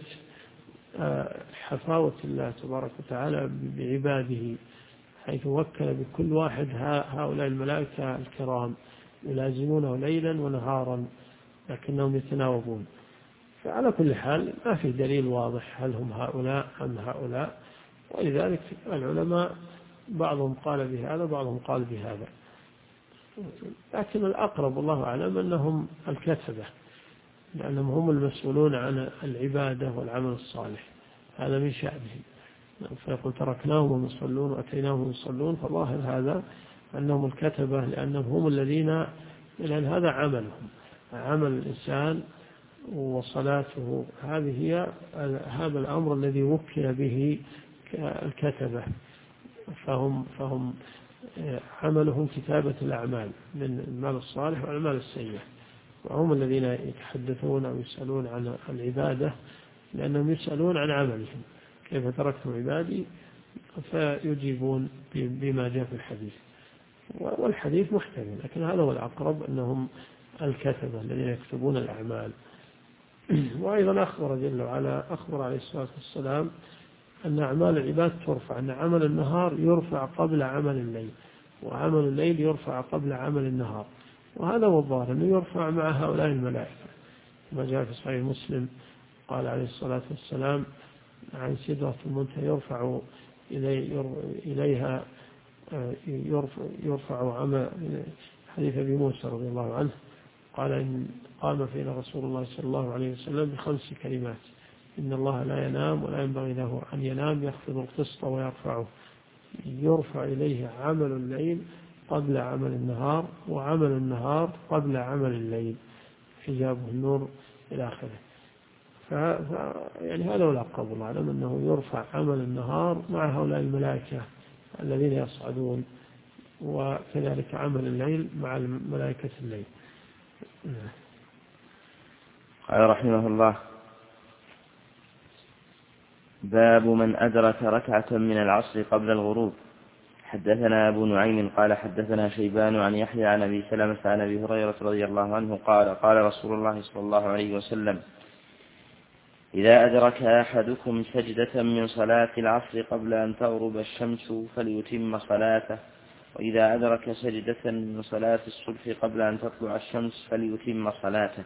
حفاوة الله تبارك وتعالى بعباده، حيث وكل بكل واحد هؤلاء الملائكة الكرام يلازمونه ليلا ونهارا، لكنهم يتناوبون. فعلى كل حال ما في دليل واضح هل هم هؤلاء أم هؤلاء، ولذلك العلماء بعضهم قال بهذا بعضهم قال بهذا، لكن الأقرب والله أعلم أنهم الكتبة، لأنهم هم المسؤولون عن العبادة والعمل الصالح، هذا من شأنهم. فيقول تركناهم وهم يصلون وأتيناهم يصلون، فظاهر هذا أنهم الكتبة، لأنهم هم الذين، لأن هذا عملهم، عمل الإنسان وصلاته، هذه هي هذا الأمر الذي وكل به الكتبة، فهم عملهم كتابة الأعمال من المال الصالح والأعمال السيئة، وهم الذين يتحدثون أو يسألون عن العبادة، لأنهم يسألون عن عملهم كيف تركتم عبادي، فيجيبون بما جاء في الحديث، والحديث محتمل، لكن هذا هو الأقرب أنهم الكتبة الذين يكتبون الأعمال. وأيضا أخبر جل وعلا، أخبر عليه الصلاة والسلام أن أعمال العباد ترفع، أن عمل النهار يرفع قبل عمل الليل، وعمل الليل يرفع قبل عمل النهار، وهذا هو الظاهر أنه يرفع مع هؤلاء الملائكة، ما جاء في صحيح مسلم قال عليه الصلاة والسلام عن سدرة المنتهى يرفع إليها يرفع عمل، حديث أبي موسى رضي الله عنه قال إن قام فينا رسول الله صلى الله عليه وسلم ب5 كلمات: إن الله لا ينام ولا ينبغي له أن ينام، يخفض القسط ويرفعه، يرفع إليه عمل الليل قبل عمل النهار، وعمل النهار قبل عمل الليل، حجابه النور إلى آخره. يعني هذا هو الأقرب الله أعلم، أنه يرفع عمل النهار مع هؤلاء الملائكة الذين يصعدون، وكذلك عمل الليل مع ملائكة الليل. قال رحمه الله: باب من أدرك ركعة من العصر قبل الغروب. حدثنا أبو نعيم قال حدثنا شيبان عن يحيى عن أبي سلمة عن أبي هريرة رضي الله عنه قال: قال رسول الله صلى الله عليه وسلم: إذا أدرك أحدكم سجدة من صلاة العصر قبل أن تغرب الشمس فليتم صلاته، وإذا أدرك سجدة من صلاة الصبح قبل أن تطلع الشمس فليتم صلاته.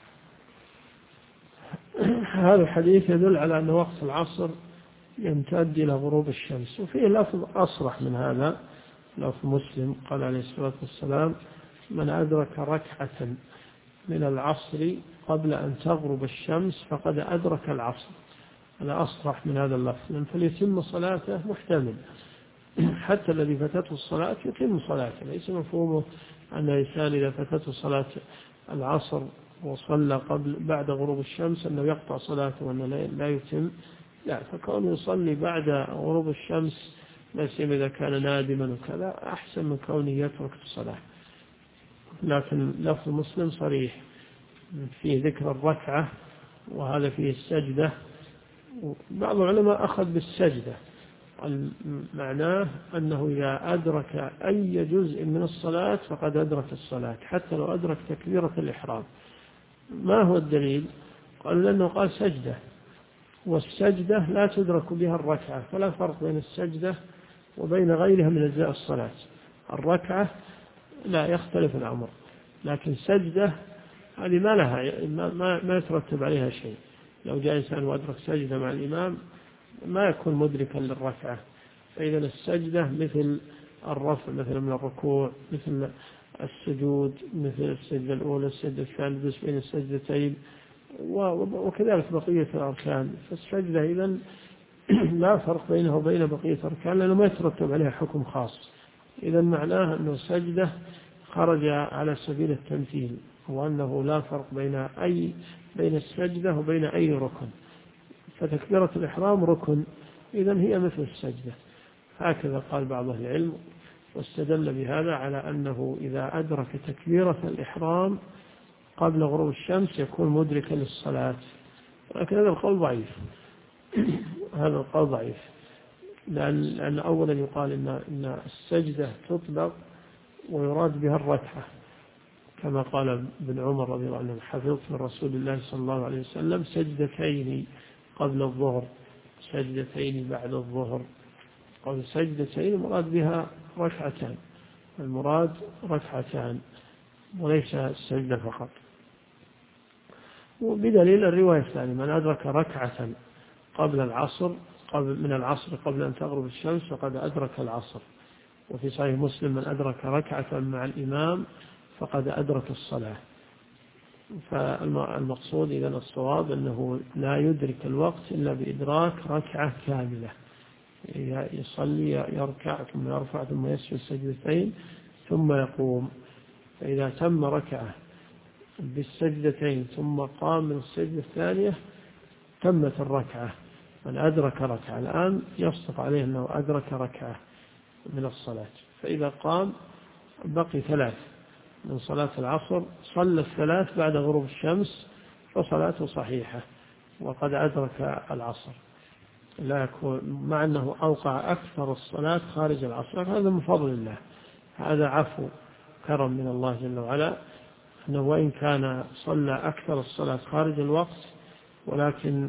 هذا الحديث يدل على أن وقت العصر يمتد إلى غروب الشمس، وفيه لفظ أصرح من هذا، لفظ مسلم قال عليه الصلاة والسلام: من أدرك ركعة من العصر قبل أن تغرب الشمس فقد أدرك العصر. هذا أصرح من هذا اللفظ، فليتم صلاته محتمل، حتى الذي فاتته الصلاة يتم صلاته، ليس مفهومه أن الإنسان إذا فاتته صلاة العصر وصلى بعد غروب الشمس أنه يقطع صلاته وأنه لا يتم، لا، فكونه يصلي بعد غروب الشمس لا سيما إذا كان نادما وكذا أحسن من كونه يترك الصلاة. لكن لفظ مسلم صريح فيه ذكر الركعة، وهذا فيه السجدة، بعض العلماء أخذ بالسجدة، معناه أنه إذا أدرك أي جزء من الصلاة فقد أدرك الصلاة، حتى لو أدرك تكبيرة الإحرام. ما هو الدليل؟ قال لأنه قال سجدة، والسجدة لا تدرك بها الركعة، فلا فرق بين السجدة وبين غيرها من أجزاء الصلاة. الركعة لا يختلف الأمر، لكن سجدة هذه ما لها ما يترتب عليها شيء. لو جاء إنسان وأدرك سجدة مع الإمام ما يكون مدركا للركعة، فإذا السجدة مثل الرفع مثل من الركوع، مثل السجود مثل السجدة الأولى السجدة الثانية بين السجدتين، وكذلك بقية الأركان. فالسجدة إذن لا فرق بينها وبين بقية الأركان، لأنه ما يترتب عليها حكم خاص. إذن معناه أنه السجدة خرج على سبيل التمثيل، وأنه لا فرق بين السجدة وبين أي ركن، فتكبيرة الإحرام ركن، إذن هي مثل السجدة. هكذا قال بعض أهل العلم، واستدل بهذا على أنه إذا أدرك تكبيرة الإحرام قبل غروب الشمس يكون مدركا للصلاة، لكن هذا القول ضعيف. هذا القول ضعيف، لأن أولا يقال إن السجدة تطلق ويراد بها الركعة، كما قال ابن عمر رضي الله عنه: حفظت من رسول الله صلى الله عليه وسلم سجدتين قبل الظهر، سجدتين بعد الظهر. قال سجدتين المراد بها ركعتان، المراد ركعتان وليس السجدة فقط. وبدليل الرواية الثانية: من أدرك ركعة قبل العصر من العصر قبل أن تغرب الشمس فقد أدرك العصر. وفي صحيح مسلم: من أدرك ركعة مع الإمام فقد أدرك الصلاة. فالمقصود إذن الصواب أنه لا يدرك الوقت إلا بإدراك ركعة كاملة، يصلي يركع ثم يرفع ثم يسجد سجدتين ثم يقوم. فإذا تم ركعة بالسجدتين ثم قام من السجدة الثانية تمت الركعة. من أدرك ركعة الآن يصدق عليه أنه أدرك ركعة من الصلاة. فإذا قام بقي 3 من صلاة العصر، صلى 3 بعد غروب الشمس فصلاته صحيحة وقد أدرك العصر، لا يكون مع أنه أوقع أكثر الصلاة خارج العصر. هذا من فضل الله، هذا عفو كرم من الله جل وعلا، أنه وإن كان صلى أكثر الصلاة خارج الوقت ولكن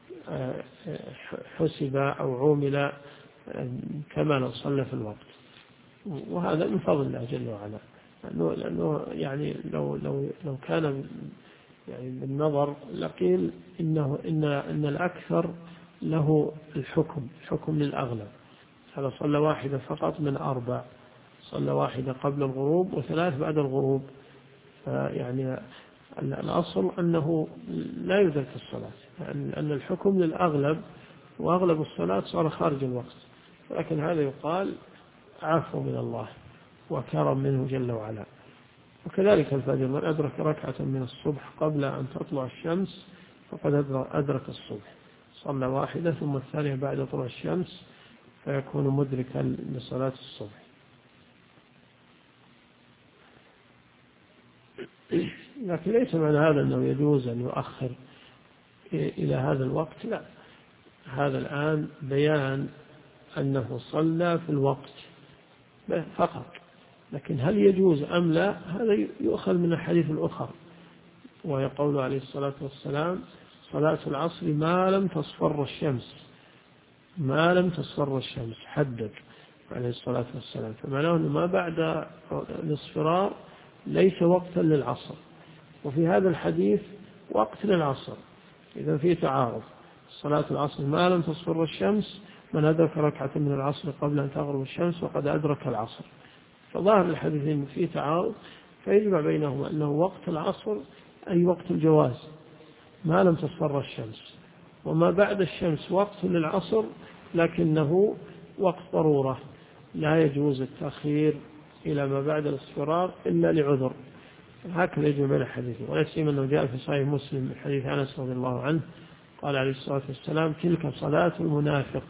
حسب أو عومل كما لو صلى في الوقت. وهذا من فضل الله جل وعلا، لأنه يعني لو كان يعني بالنظر لقيل إن الأكثر له الحكم للأغلب. هذا صلى واحدة فقط من 4، صلى واحدة قبل الغروب و3 بعد الغروب. يعني الأصل أنه لا يدرك الصلاة، أن الحكم للأغلب وأغلب الصلاة صار خارج الوقت. لكن هذا يقال عفو من الله وكرم منه جل وعلا. وكذلك الفجر: من أدرك ركعة من الصبح قبل أن تطلع الشمس فقد أدرك الصبح، صلى واحدة ثم الثانية بعد طلوع الشمس فيكون مدركا لصلاة الصبح. لكن ليس معنى هذا أنه يجوز أن يؤخر إلى هذا الوقت، لا، هذا الآن بيان أنه صلى في الوقت فقط. لكن هل يجوز أم لا، هذا يؤخذ من الحديث الأخر، وهي قوله عليه الصلاة والسلام: صلاة العصر ما لم تصفر الشمس، ما لم تصفر الشمس، حدد عليه الصلاة والسلام. فمعناه أنه ما بعد الاصفرار ليس وقتا للعصر، وفي هذا الحديث وقت للعصر. إذا في تعارض: صلاة العصر ما لم تصفر الشمس، من أدرك ركعة من العصر قبل أن تغرب الشمس وقد أدرك العصر. فظاهر الحديثين في تعارض، فيجمع بينهما أنه وقت العصر أي وقت الجواز ما لم تصفر الشمس، وما بعد الشمس وقت للعصر لكنه وقت ضرورة، لا يجوز التأخير إلى ما بعد الاصفرار إلا لعذر. هكذا يجمع بين الحديثين. ولا سيما أنه جاء في صحيح مسلم من حديث أنس رضي الله عنه قال عليه الصلاة والسلام: تلك صلاة المنافق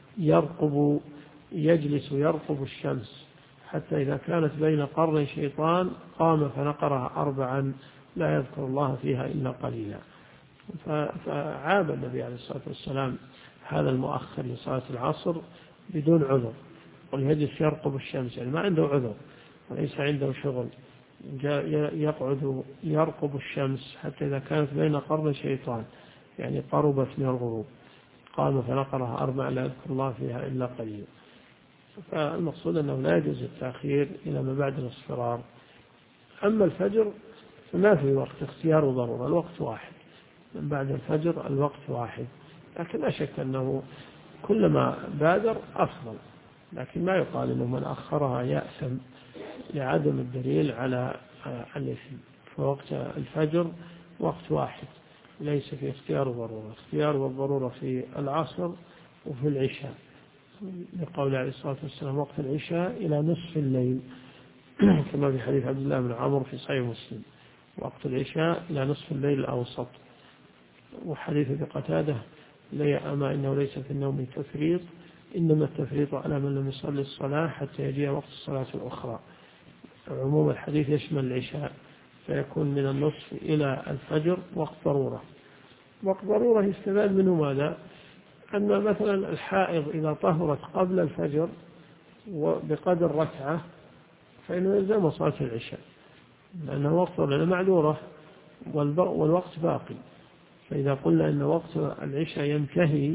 يجلس يرقب الشمس حتى إذا كانت بين قرن شيطان قام فنقرها 4 لا يذكر الله فيها إلا قليلا. فعاب النبي عليه الصلاة والسلام هذا المؤخر لصلاة العصر بدون عذر، ويجلس يرقب الشمس، يعني ما عنده عذر وليس عنده شغل، يقعد يرقب الشمس حتى إذا كانت بين قرن شيطان، يعني قربت من الغروب، قام فنقرها 4 لا يذكر الله فيها إلا قليلا. فالمقصود أنه لا يجوز التأخير إلى ما بعد الاصفرار. أما الفجر فما في وقت اختيار وضرورة، الوقت واحد، من بعد الفجر الوقت واحد. لكن لا شك أنه كلما بادر أفضل، لكن ما يقال أنه من أخرها يأثم لعدم الدليل على الإثم. فوقت الفجر وقت واحد ليس في اختيار وضرورة، اختيار والضرورة في العصر وفي العشاء، لقول عليه الصلاة والسلام: وقت العشاء إلى نصف الليل، كما في حديث عبد الله بن عمرو في صحيح مسلم: وقت العشاء إلى نصف الليل الأوسط. وحديث قتادة: أما إنه ليس في النوم تفريط، إنما التفريط على من لم يصلي الصلاة حتى يجيء وقت الصلاة الأخرى. عموم الحديث يشمل العشاء، فيكون من النصف إلى الفجر وقت ضرورة. وقت ضرورة يستفاد منه ماذا؟ أن مثلا الحائض إذا طهرت قبل الفجر بقدر ركعة فإنه يلزم صلاة العشاء، لأنه وقت معذورة والوقت باقي. فإذا قلنا أن وقت العشاء ينتهي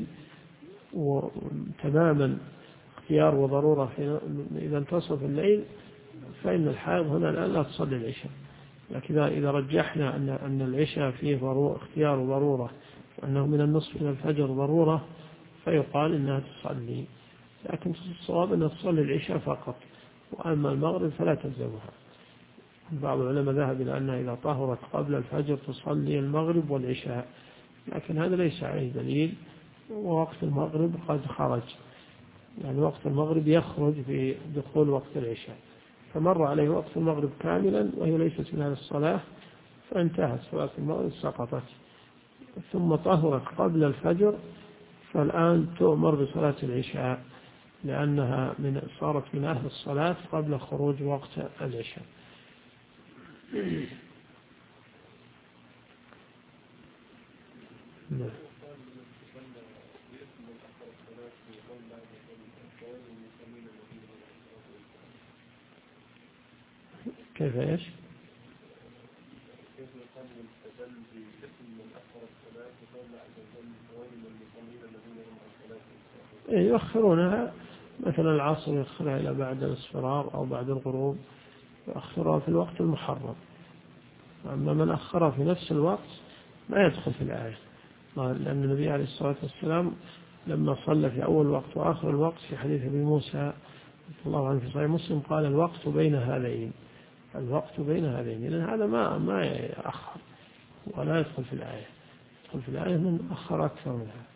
تماما اختيار وضرورة إذا انتصف الليل، فإن الحائض هنا الآن لا تصلي العشاء، لكن إذا رجحنا أن العشاء فيه اختيار ضرورة وأنه من النصف إلى الفجر ضرورة فيقال إنها تصلي، لكن الصواب أنها تصلي العشاء فقط، وأما المغرب فلا تلزمها. بعض العلماء ذهب إلى أنها إذا طهرت قبل الفجر تصلي المغرب والعشاء، لكن هذا ليس عليه دليل، ووقت المغرب قد خرج، يعني وقت المغرب يخرج بدخول وقت العشاء، فمر عليه وقت المغرب كاملا وهي ليست من هذه الصلاة فانتهت صلاة المغرب سقطت، ثم طهرت قبل الفجر، فالآن تؤمر بصلاة العشاء لأنها صارت من أهل الصلاة قبل خروج وقت العشاء. كيف إيش؟ يؤخرونها، مثلا العصر يؤخرها إلى بعد الاصفرار أو بعد الغروب، يؤخرها في الوقت المحرم. أما من أخرها في نفس الوقت ما يدخل في الآية، لأن النبي عليه الصلاة والسلام لما صلى في أول وقت وآخر الوقت في حديث أبي موسى رضي الله عنه في صحيح مسلم قال الوقت بين هذين، الوقت بين هذين، لأن هذا ما يأخر ولا يدخل في الآية، يدخل في الآية من أخر أكثر منها.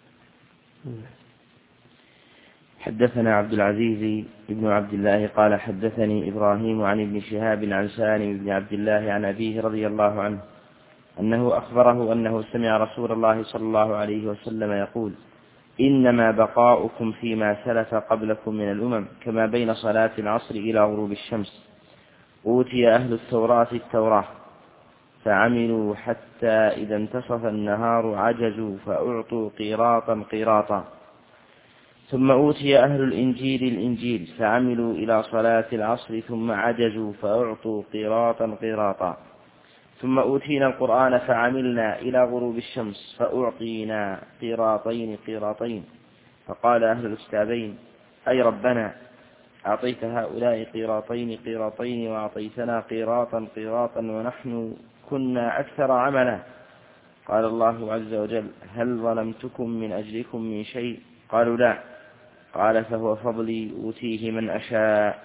حدثنا عبد العزيز بن عبد الله قال حدثني إبراهيم عن ابن شهاب عن سالم بن عبد الله عن أبيه رضي الله عنه أنه أخبره أنه سمع رسول الله صلى الله عليه وسلم يقول إنما بقاؤكم فيما سلف قبلكم من الأمم كما بين صلاة العصر إلى غروب الشمس. أوتي أهل التوراة فعملوا حتى إذا انتصف النهار عجزوا فأعطوا قيراطا. ثم أوتي أهل الإنجيل فعملوا إلى صلاة العصر ثم عجزوا فأعطوا قيراطا. ثم أوتينا القرآن فعملنا إلى غروب الشمس فأعطينا قيراطين. فقال أهل الكتابين أي ربنا أعطيت هؤلاء قيراطين وأعطيتنا قيراطا ونحن كنا أكثر عملا. قال الله عز وجل هل ظلمتكم من أجلكم من شيء؟ قالوا لا. قال فهو فضلي أوتيه من أشاء.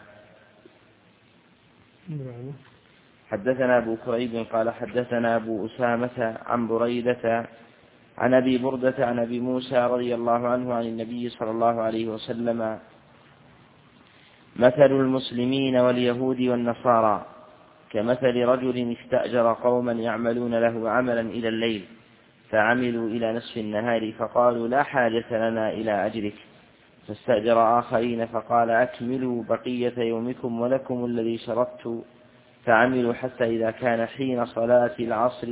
حدثنا أبو كريب قال حدثنا أبو أسامة عن بريدة عن أبي بردة عن أبي موسى رضي الله عنه عن النبي صلى الله عليه وسلم مثل المسلمين واليهود والنصارى كمثل رجل استأجر قوما يعملون له عملا إلى الليل فعملوا إلى نصف النهار فقالوا لا حاجة لنا إلى أجرك، فاستأجر آخرين فقال أكملوا بقية يومكم ولكم الذي شرطت، فعملوا حتى إذا كان حين صلاة العصر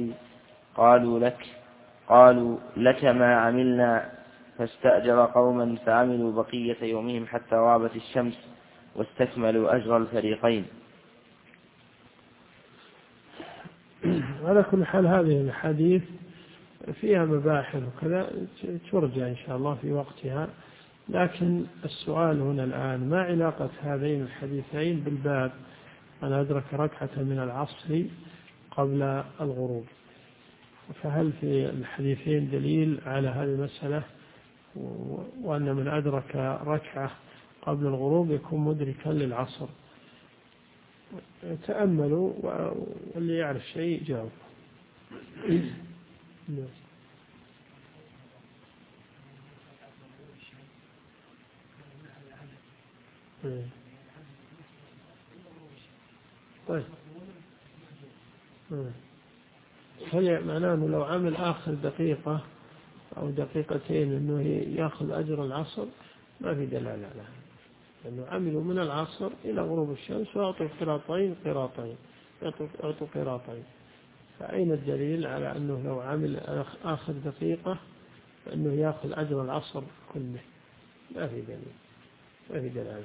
قالوا لك ما عملنا، فاستأجر قوما فعملوا بقية يومهم حتى غابت الشمس واستكملوا أجر الفريقين. على كل حال هذه الحديث فيها مباحث وكذا ترجع إن شاء الله في وقتها، لكن السؤال هنا الآن ما علاقة هذين الحديثين بالباب أن أدرك ركعة من العصر قبل الغروب؟ فهل في الحديثين دليل على هذه المسألة وأن من أدرك ركعة قبل الغروب يكون مدركا للعصر؟ تأملوا واللي يعرف شيء جاوب. طيب هل معناه أنه لو عمل آخر دقيقة أو دقيقتين أنه يأخذ أجر العصر؟ ما في دلالة على هذا، لأنه عملوا من العصر إلى غروب الشمس وأعطوا قيراطين، فأين الدليل على أنه لو عمل آخر دقيقة فأنه يأخذ أجر العصر كله؟ ما في دلالة.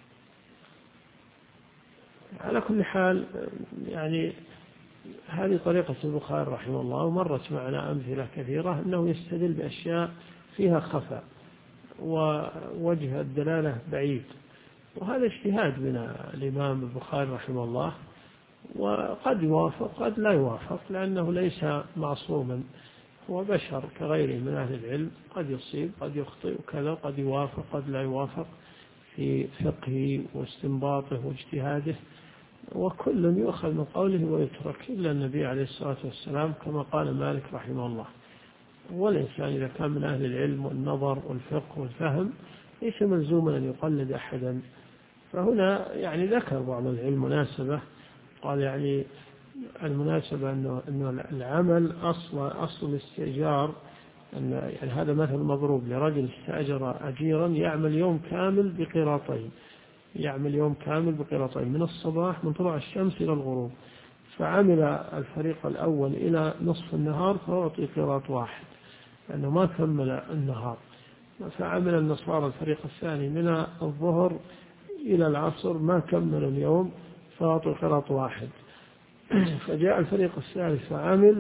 على كل حال يعني هذه طريقة البخاري رحمه الله، ومرت معنا أمثلة كثيرة أنه يستدل بأشياء فيها خفاء ووجه الدلالة بعيد، وهذا اجتهاد من الإمام البخاري رحمه الله، وقد يوافق قد لا يوافق، لأنه ليس معصوما، هو بشر كغيره من أهل العلم، قد يصيب قد يخطئ وكذا، قد يوافق قد لا يوافق في فقهه واستنباطه واجتهاده، وكل يؤخذ من قوله ويترك إلا النبي عليه الصلاة والسلام كما قال مالك رحمه الله. والإنسان إذا كان من أهل العلم والنظر والفقه والفهم ليس ملزوما أن يقلد أحدا. فهنا يعني ذكر بعض العلم مناسبة، قال يعني المناسبة أن العمل أصل الاستئجار، أن يعني هذا مثل مضروب لرجل استأجر أجيرا يعمل يوم كامل بقيراطين، يعمل يوم كامل بقيراطين من الصباح من طلوع الشمس إلى الغروب، فعمل الفريق الأول إلى نصف النهار فأعطي قيراط واحد لأنه ما كمل النهار. فعمل النصارى الفريق الثاني من الظهر إلى العصر ما كمل اليوم فأعطوا قيراط واحد. فجاء الفريق الثالث فعمل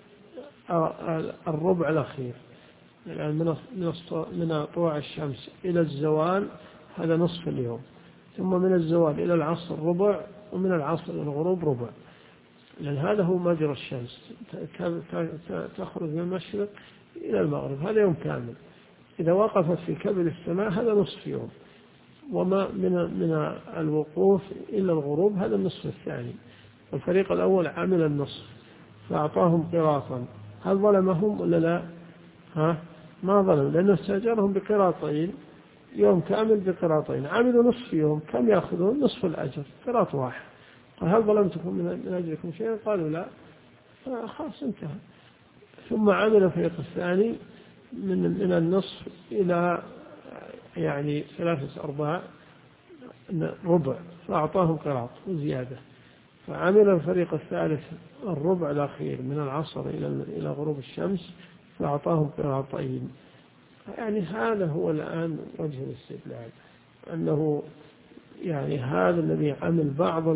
الربع الأخير، يعني من طلوع الشمس إلى الزوال هذا نصف اليوم، ثم من الزوال إلى العصر ربع، ومن العصر إلى الغروب ربع، لأن هذا هو مجرى الشمس تخرج من المشرق إلى المغرب، هذا يوم كامل. إذا وقفت في كبد السماء هذا نصف يوم، وما من الوقوف إلى الغروب هذا النصف الثاني. الفريق الأول عمل النصف فأعطاهم قراطا، هل ظلمهم ولا لا؟ ما ظلم، لأنه استأجرهم بقراطين يوم كامل بقراطين، عملوا نصف يوم، كم يأخذون؟ نصف الأجر، قراط واحد. قال هل ظلمتكم من أجلكم شيئا؟ قالوا لا، خلاص انتهى. ثم عمل الفريق الثاني من النصف إلى يعني 3/4 ربع فأعطاهم قراط وزيادة. فعمل الفريق الثالث الربع الأخير من العصر إلى غروب الشمس فأعطاهم قراطين. يعني هذا هو الآن وجه الاستدلال، أنه يعني هذا الذي عمل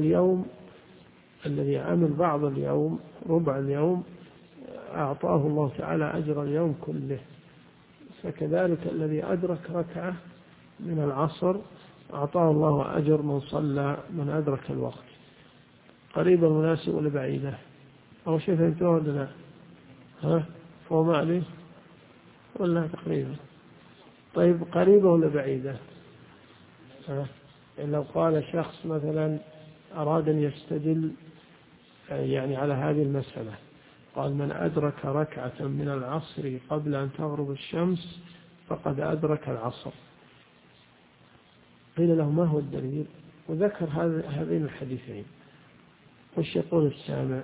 بعض اليوم ربع اليوم أعطاه الله تعالى أجر اليوم كله، فكذلك الذي أدرك ركعة من العصر أعطاه الله أجر من أدرك الوقت. قريبة مناسبة ولا بعيدة؟ أو شيء فهمتوه ولا لا؟ فهو ما عليه ولا تقريبا؟ طيب قريبة ولا بعيدة؟ لو قال شخص مثلا أراد أن يستدل يعني على هذه المسألة، قال من أدرك ركعة من العصر قبل أن تغرب الشمس فقد أدرك العصر، قيل له ما هو الدليل؟ وذكر هذين الحديثين، وش يقول السامع؟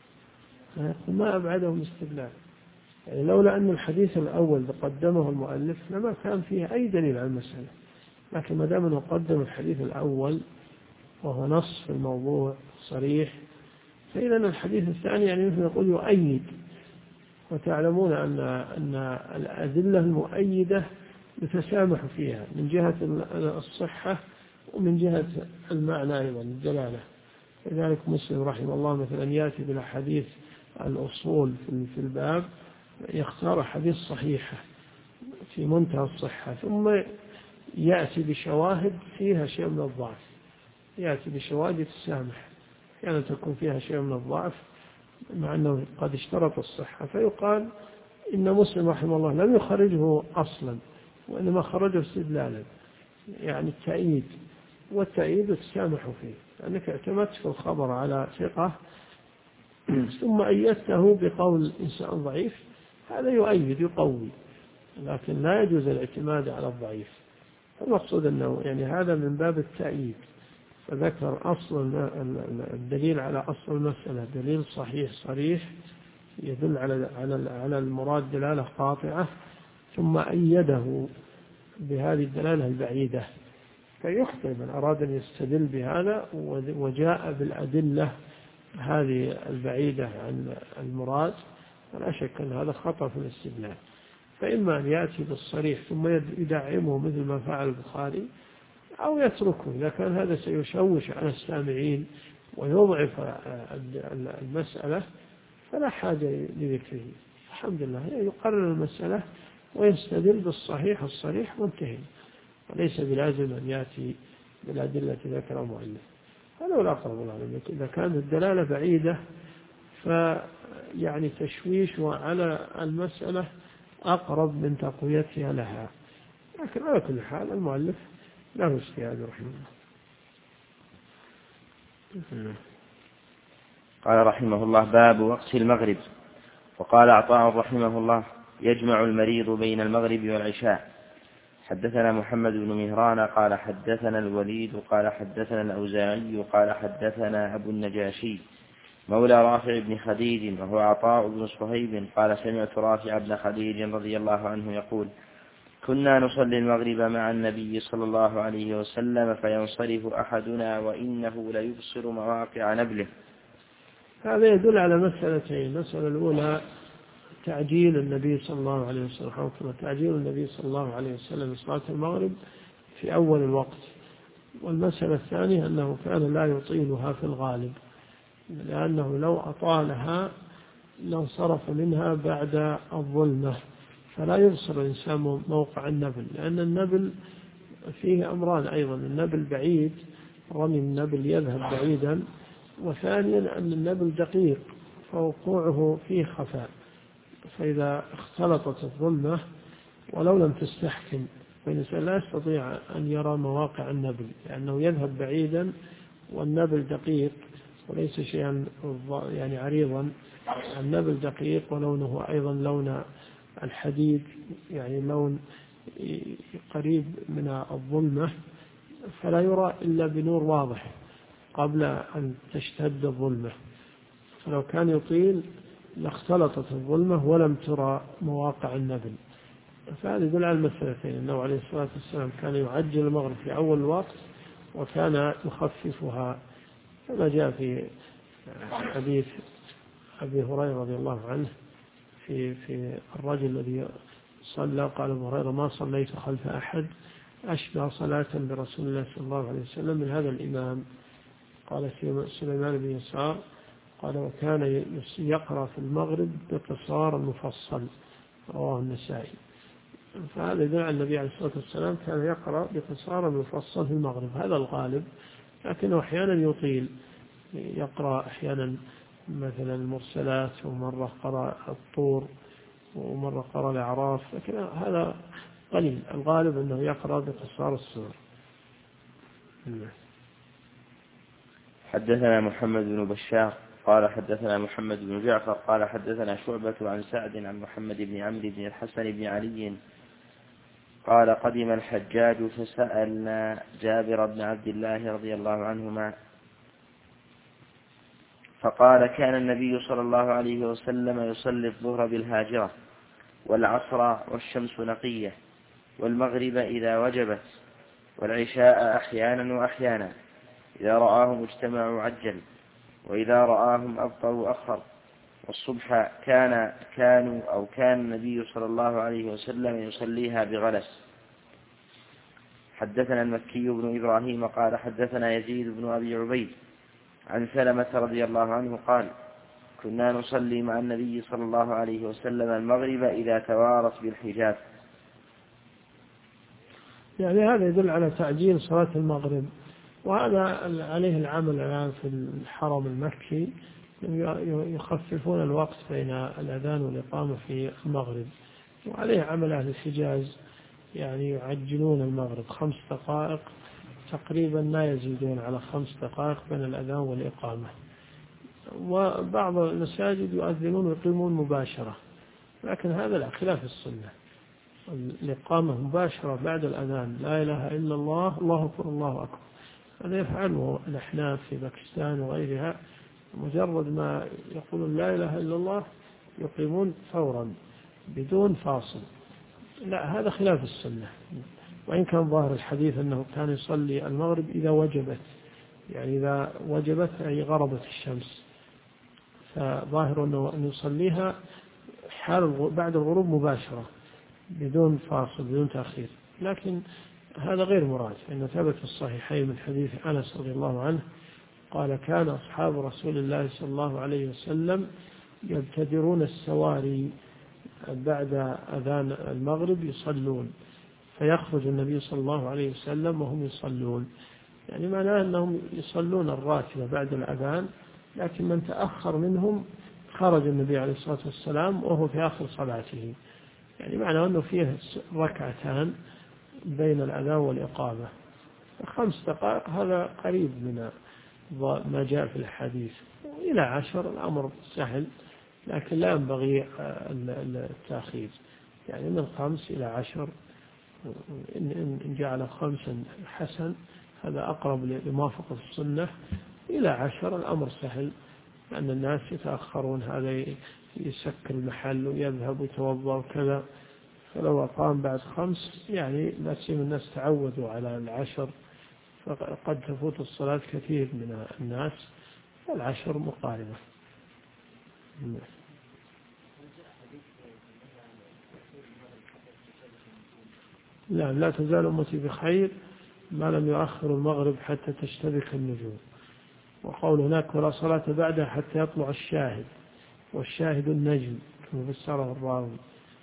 ما أبعدهم استدلال، يعني لولا أن الحديث الأول قدمه المؤلف لما كان فيه أي دليل على المسألة، لكن ما دام أنه قدم الحديث الأول وهو نص في الموضوع صريح، فإذا الحديث الثاني يعني مثل يقول يؤيد. وتعلمون أن الأدلة المؤيدة يتسامح فيها من جهة الصحة ومن جهة المعنى أيضا الدلالة. لذلك مسلم رحمه الله مثلا يأتي بالحديث الأصول في الباب، يختار حديث صحيحة في منتهى الصحة، ثم يأتي بشواهد فيها شيء من الضعف، يأتي بشواهد تسامح، يعني تكون فيها شيء من الضعف مع أنه قد اشترط الصحة، فيقال إن مسلم رحمه الله لم يخرجه أصلا وإنما خرجه استدلالا، يعني التأييد، والتأييد تسامح فيه، لأنك اعتمدت في الخبر على ثقة ثم أيدته بقول إنسان ضعيف، هذا يؤيد يقوي، لكن لا يجوز الاعتماد على الضعيف. المقصود أنه يعني هذا من باب التأييد، فذكر أصل الدليل على أصل المسألة، دليل صحيح صريح يدل على المراد دلالة قاطعة، ثم أيده بهذه الدلالة البعيدة. فيخطئ من أراد أن يستدل بهذا وجاء بالأدلة هذه البعيدة عن المراد، فلا شك أن هذا خطأ في الاستدلال. فإما أن يأتي بالصريح ثم يدعمه مثل ما فعل البخاري، أو يتركه إذا كان هذا سيشوش على السامعين ويضعف المسألة، فلا حاجة لذكره. الحمد لله يقرر المسألة ويستدل بالصحيح الصريح وانتهي، وليس بلازم أن يأتي بالأدلة ذكر المؤلف. هذا هو الأقرب الغالب. إذا كانت الدلالة بعيدة فيعني تشويش على المسألة أقرب من تقويتها لها. لكن على كل حال المؤلف له اجتهاد رحمه الله. قال رحمه الله: باب وقت المغرب. وقال عطاء رحمه الله: يجمع المريض بين المغرب والعشاء. حدثنا محمد بن مهران قال حدثنا الوليد قال حدثنا الأوزاعي قال حدثنا أبو النجاشي مولى رافع بن خديج وهو عطاء بن صهيب قال سمعت رافع بن خديج رضي الله عنه يقول: كنا نصلي المغرب مع النبي صلى الله عليه وسلم فينصرف أحدنا وإنه ليبصر مواقع نبله. هذا يدل على مسألتين: المسألة الأولى تعجيل النبي صلى الله عليه وسلم، تعجيل النبي صلى الله عليه وسلم صلاة المغرب في أول الوقت. والمسألة الثانية أنه كان لا يطيلها في الغالب، لأنه لو أطالها لانصرف منها بعد الظلمة، فلا يبصر الإنسان موقع النبل، لأن النبل فيه أمران أيضا: النبل بعيد، رمي النبل يذهب بعيدا، وثانيا أن النبل دقيق فوقوعه فيه خفاء، فإذا اختلطت الظلمة ولو لم تستحكم فالإنسان لا يستطيع أن يرى مواقع النبل، لأنه يذهب بعيدا والنبل دقيق وليس شيئا يعني عريضا. النبل دقيق ولونه أيضا لون الحديد، يعني لون قريب من الظلمة، فلا يرى إلا بنور واضح قبل أن تشتد الظلمة. فلو كان يطيل لاختلطت الظلمة ولم ترى مواقع النبل. فهذا يدل على المسألتين: أنه عليه الصلاة والسلام كان يعجل المغرب في أول الوقت وكان يخففها، كما جاء في حديث أبي هريرة رضي الله عنه في الرجل الذي صلى، قال أبو هريرة: ما صليت خلف أحد أشبه صلاة برسول الله صلى الله عليه وسلم من هذا الإمام. قال سليمان بن يسار قال: وكان يقرأ في المغرب بقصار مفصل، رواه النسائي. فهذا يدل على النبي عليه الصلاة والسلام كان يقرأ بقصار مفصل في المغرب، هذا الغالب، لكنه أحيانا يطيل، يقرأ أحيانا مثلا المرسلات، ومرة قرأ الطور، ومرة قرأ الأعراف، لكن هذا قليل، الغالب أنه يقرأ بقصار السور. حدثنا محمد بن بشار قال حدثنا محمد بن جعفر قال حدثنا شعبة عن سعد عن محمد بن عمرو بن الحسن بن علي قال: قدم الحجاج فسألنا جابر بن عبد الله رضي الله عنهما فقال: كان النبي صلى الله عليه وسلم يصلي الظهر بالهاجرة والعصر والشمس نقية والمغرب إذا وجبت والعشاء أحيانا وأحيانا، إذا رآهم اجتمعوا عجل وإذا رآهم أبطأوا أخر، والصبح كان النبي صلى الله عليه وسلم يصليها بغلس. حدثنا المكي بن إبراهيم قال حدثنا يزيد بن أبي عبيد عن سلمة رضي الله عنه قال: كنا نصلي مع النبي صلى الله عليه وسلم المغرب إذا توارت بالحجاب. يعني هذا يدل على تعجيل صلاة المغرب، وهذا عليه العمل الآن في الحرم المكي، يخففون الوقت بين الأذان والإقامة في المغرب، وعليه عمل أهل الحجاز، يعني يعجلون المغرب 5 دقائق تقريبا، لا يزيدون على 5 دقائق بين الأذان والإقامة. وبعض المساجد يؤذنون ويقيمون مباشرة، لكن هذا لا، خلاف السنة. الإقامة مباشرة بعد الأذان: لا إله إلا الله، الله أكبر الله أكبر. هذا يفعله الأحناف في باكستان وغيرها، مجرد ما يقولون لا إله إلا الله يقيمون فورا بدون فاصل. لا، هذا خلاف السنة. وإن كان ظاهر الحديث أنه كان يصلي المغرب إذا وجبت، يعني إذا وجبت أي غربت الشمس، فظاهر أن يصليها حال بعد الغروب مباشرة بدون فاصل بدون تأخير، لكن هذا غير مراد، إنه ثبت في الصحيحين من حديث أنس رضي الله عنه قال: كان أصحاب رسول الله صلى الله عليه وسلم يبتدرون السواري بعد أذان المغرب يصلون، فيخرج النبي صلى الله عليه وسلم وهم يصلون، يعني معناه أنهم يصلون الراتبة بعد الأذان، لكن من تأخر منهم خرج النبي عليه الصلاة والسلام وهو في آخر صلاته، يعني معناه أنه فيه ركعتان بين الأذان والإقامة. 5 دقائق هذا قريب من ما جاء في الحديث. إلى 10 الأمر سهل، لكن لا ينبغي التأخير، يعني من 5 إلى 10. إن جعل 5 حسن، هذا أقرب لموافقة السنة. إلى 10 الأمر سهل، لأن الناس يتأخرون، هذا يسكر المحل ويذهب ويتوضأ وكذا. فلو أقام بعد 5 يعني لا سيما الناس تعودوا على 10، فقد تفوت الصلاة كثير من الناس. 10 مقاربة. لا تزال أمتي بخير ما لم يؤخر المغرب حتى تشتبك النجوم. وقول هناك ولا صلاة بعدها حتى يطلع الشاهد، والشاهد النجم كما فسره الراوي.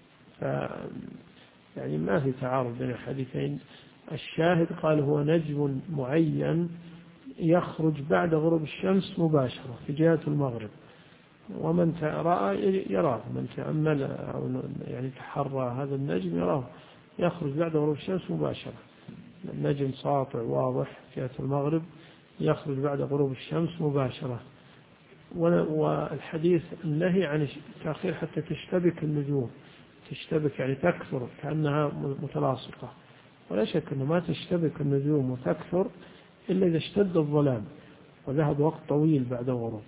يعني ما في تعارض بين الحديثين. الشاهد قال هو نجم معين يخرج بعد غروب الشمس مباشرة في جهة المغرب، ومن رأى يراه، من تأمل أو يعني تحرى هذا النجم يراه يخرج بعد غروب الشمس مباشرة. النجم ساطع واضح في جهة المغرب يخرج بعد غروب الشمس مباشرة. والحديث النهي عن التأخير حتى تشتبك النجوم، تشتبك يعني تكثر كأنها متلاصقة، ولا شك أنه ما تشتبك النجوم وتكثر إلا إذا اشتد الظلام وذهب وقت طويل بعد الغروب.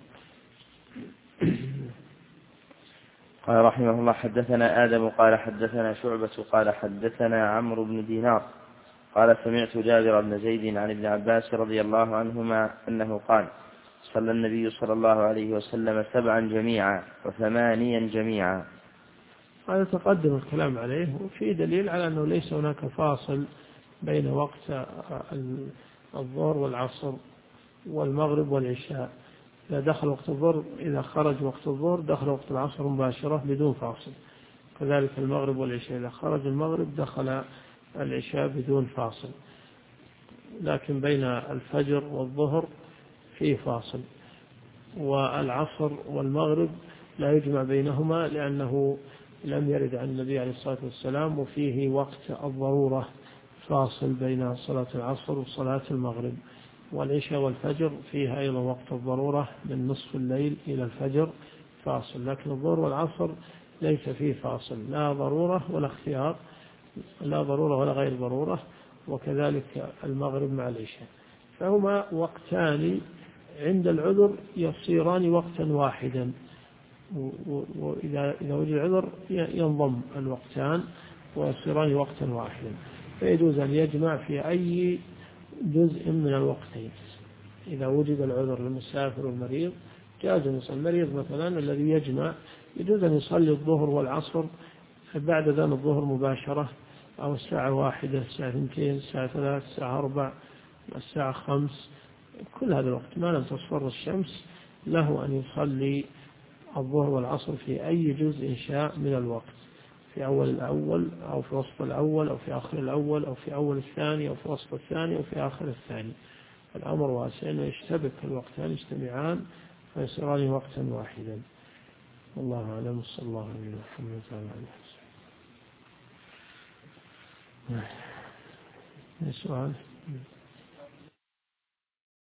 قال رحمه الله حدثنا آدم قال حدثنا شعبة قال حدثنا عمرو بن دينار قال سمعت جابر بن زيد عن ابن عباس رضي الله عنهما أنه قال صلى النبي صلى الله عليه وسلم 7 جميعا و8 جميعا. هذا تقدم الكلام عليه، وفي دليل على أنه ليس هناك فاصل بين وقت الظهر والعصر والمغرب والعشاء. إذا دخل وقت الظهر، إذا خرج وقت الظهر دخل وقت العصر مباشرة بدون فاصل. كذلك المغرب والعشاء، إذا خرج المغرب دخل العشاء بدون فاصل. لكن بين الفجر والظهر فيه فاصل، والعصر والمغرب لا يجمع بينهما لأنه لم يرد عن النبي عليه الصلاة والسلام. وفيه وقت الضرورة فاصل بين صلاة العصر وصلاة المغرب. والعشاء والفجر فيها أيضا وقت الضرورة من نصف الليل إلى الفجر فاصل. لكن الظهر والعصر ليس فيه فاصل، لا ضرورة ولا اختيار، لا ضرورة ولا غير ضرورة. وكذلك المغرب مع العشاء، فهما وقتان عند العذر يصيران وقتا واحدا. وإذا وجد العذر ينضم الوقتان ويصيران وقتا واحدا. فيجوز أن يجمع في أي جزء من الوقتين. إذا وجد العذر للمسافر والمريض جاز أن يصلي. المريض مثلا الذي يجمع يجوز أن يصلي الظهر والعصر بعد أذان الظهر مباشرة، أو الساعة 1، الساعة 2، الساعة 3، الساعة 4، الساعة 5. كل هذا الوقت ما لم تصفر الشمس له أن يصلي الظهر والعصر في أي جزء شاء من الوقت، في أول الأول أو في وسط الأول أو في آخر الأول أو في أول الثاني أو في وسط الثاني أو في آخر الثاني. الأمر واسع أنه يشتبك الوقتان يجتمعان فيصيران وقتا واحدا. والله أعلم. صلى الله عليه وسلم. السؤال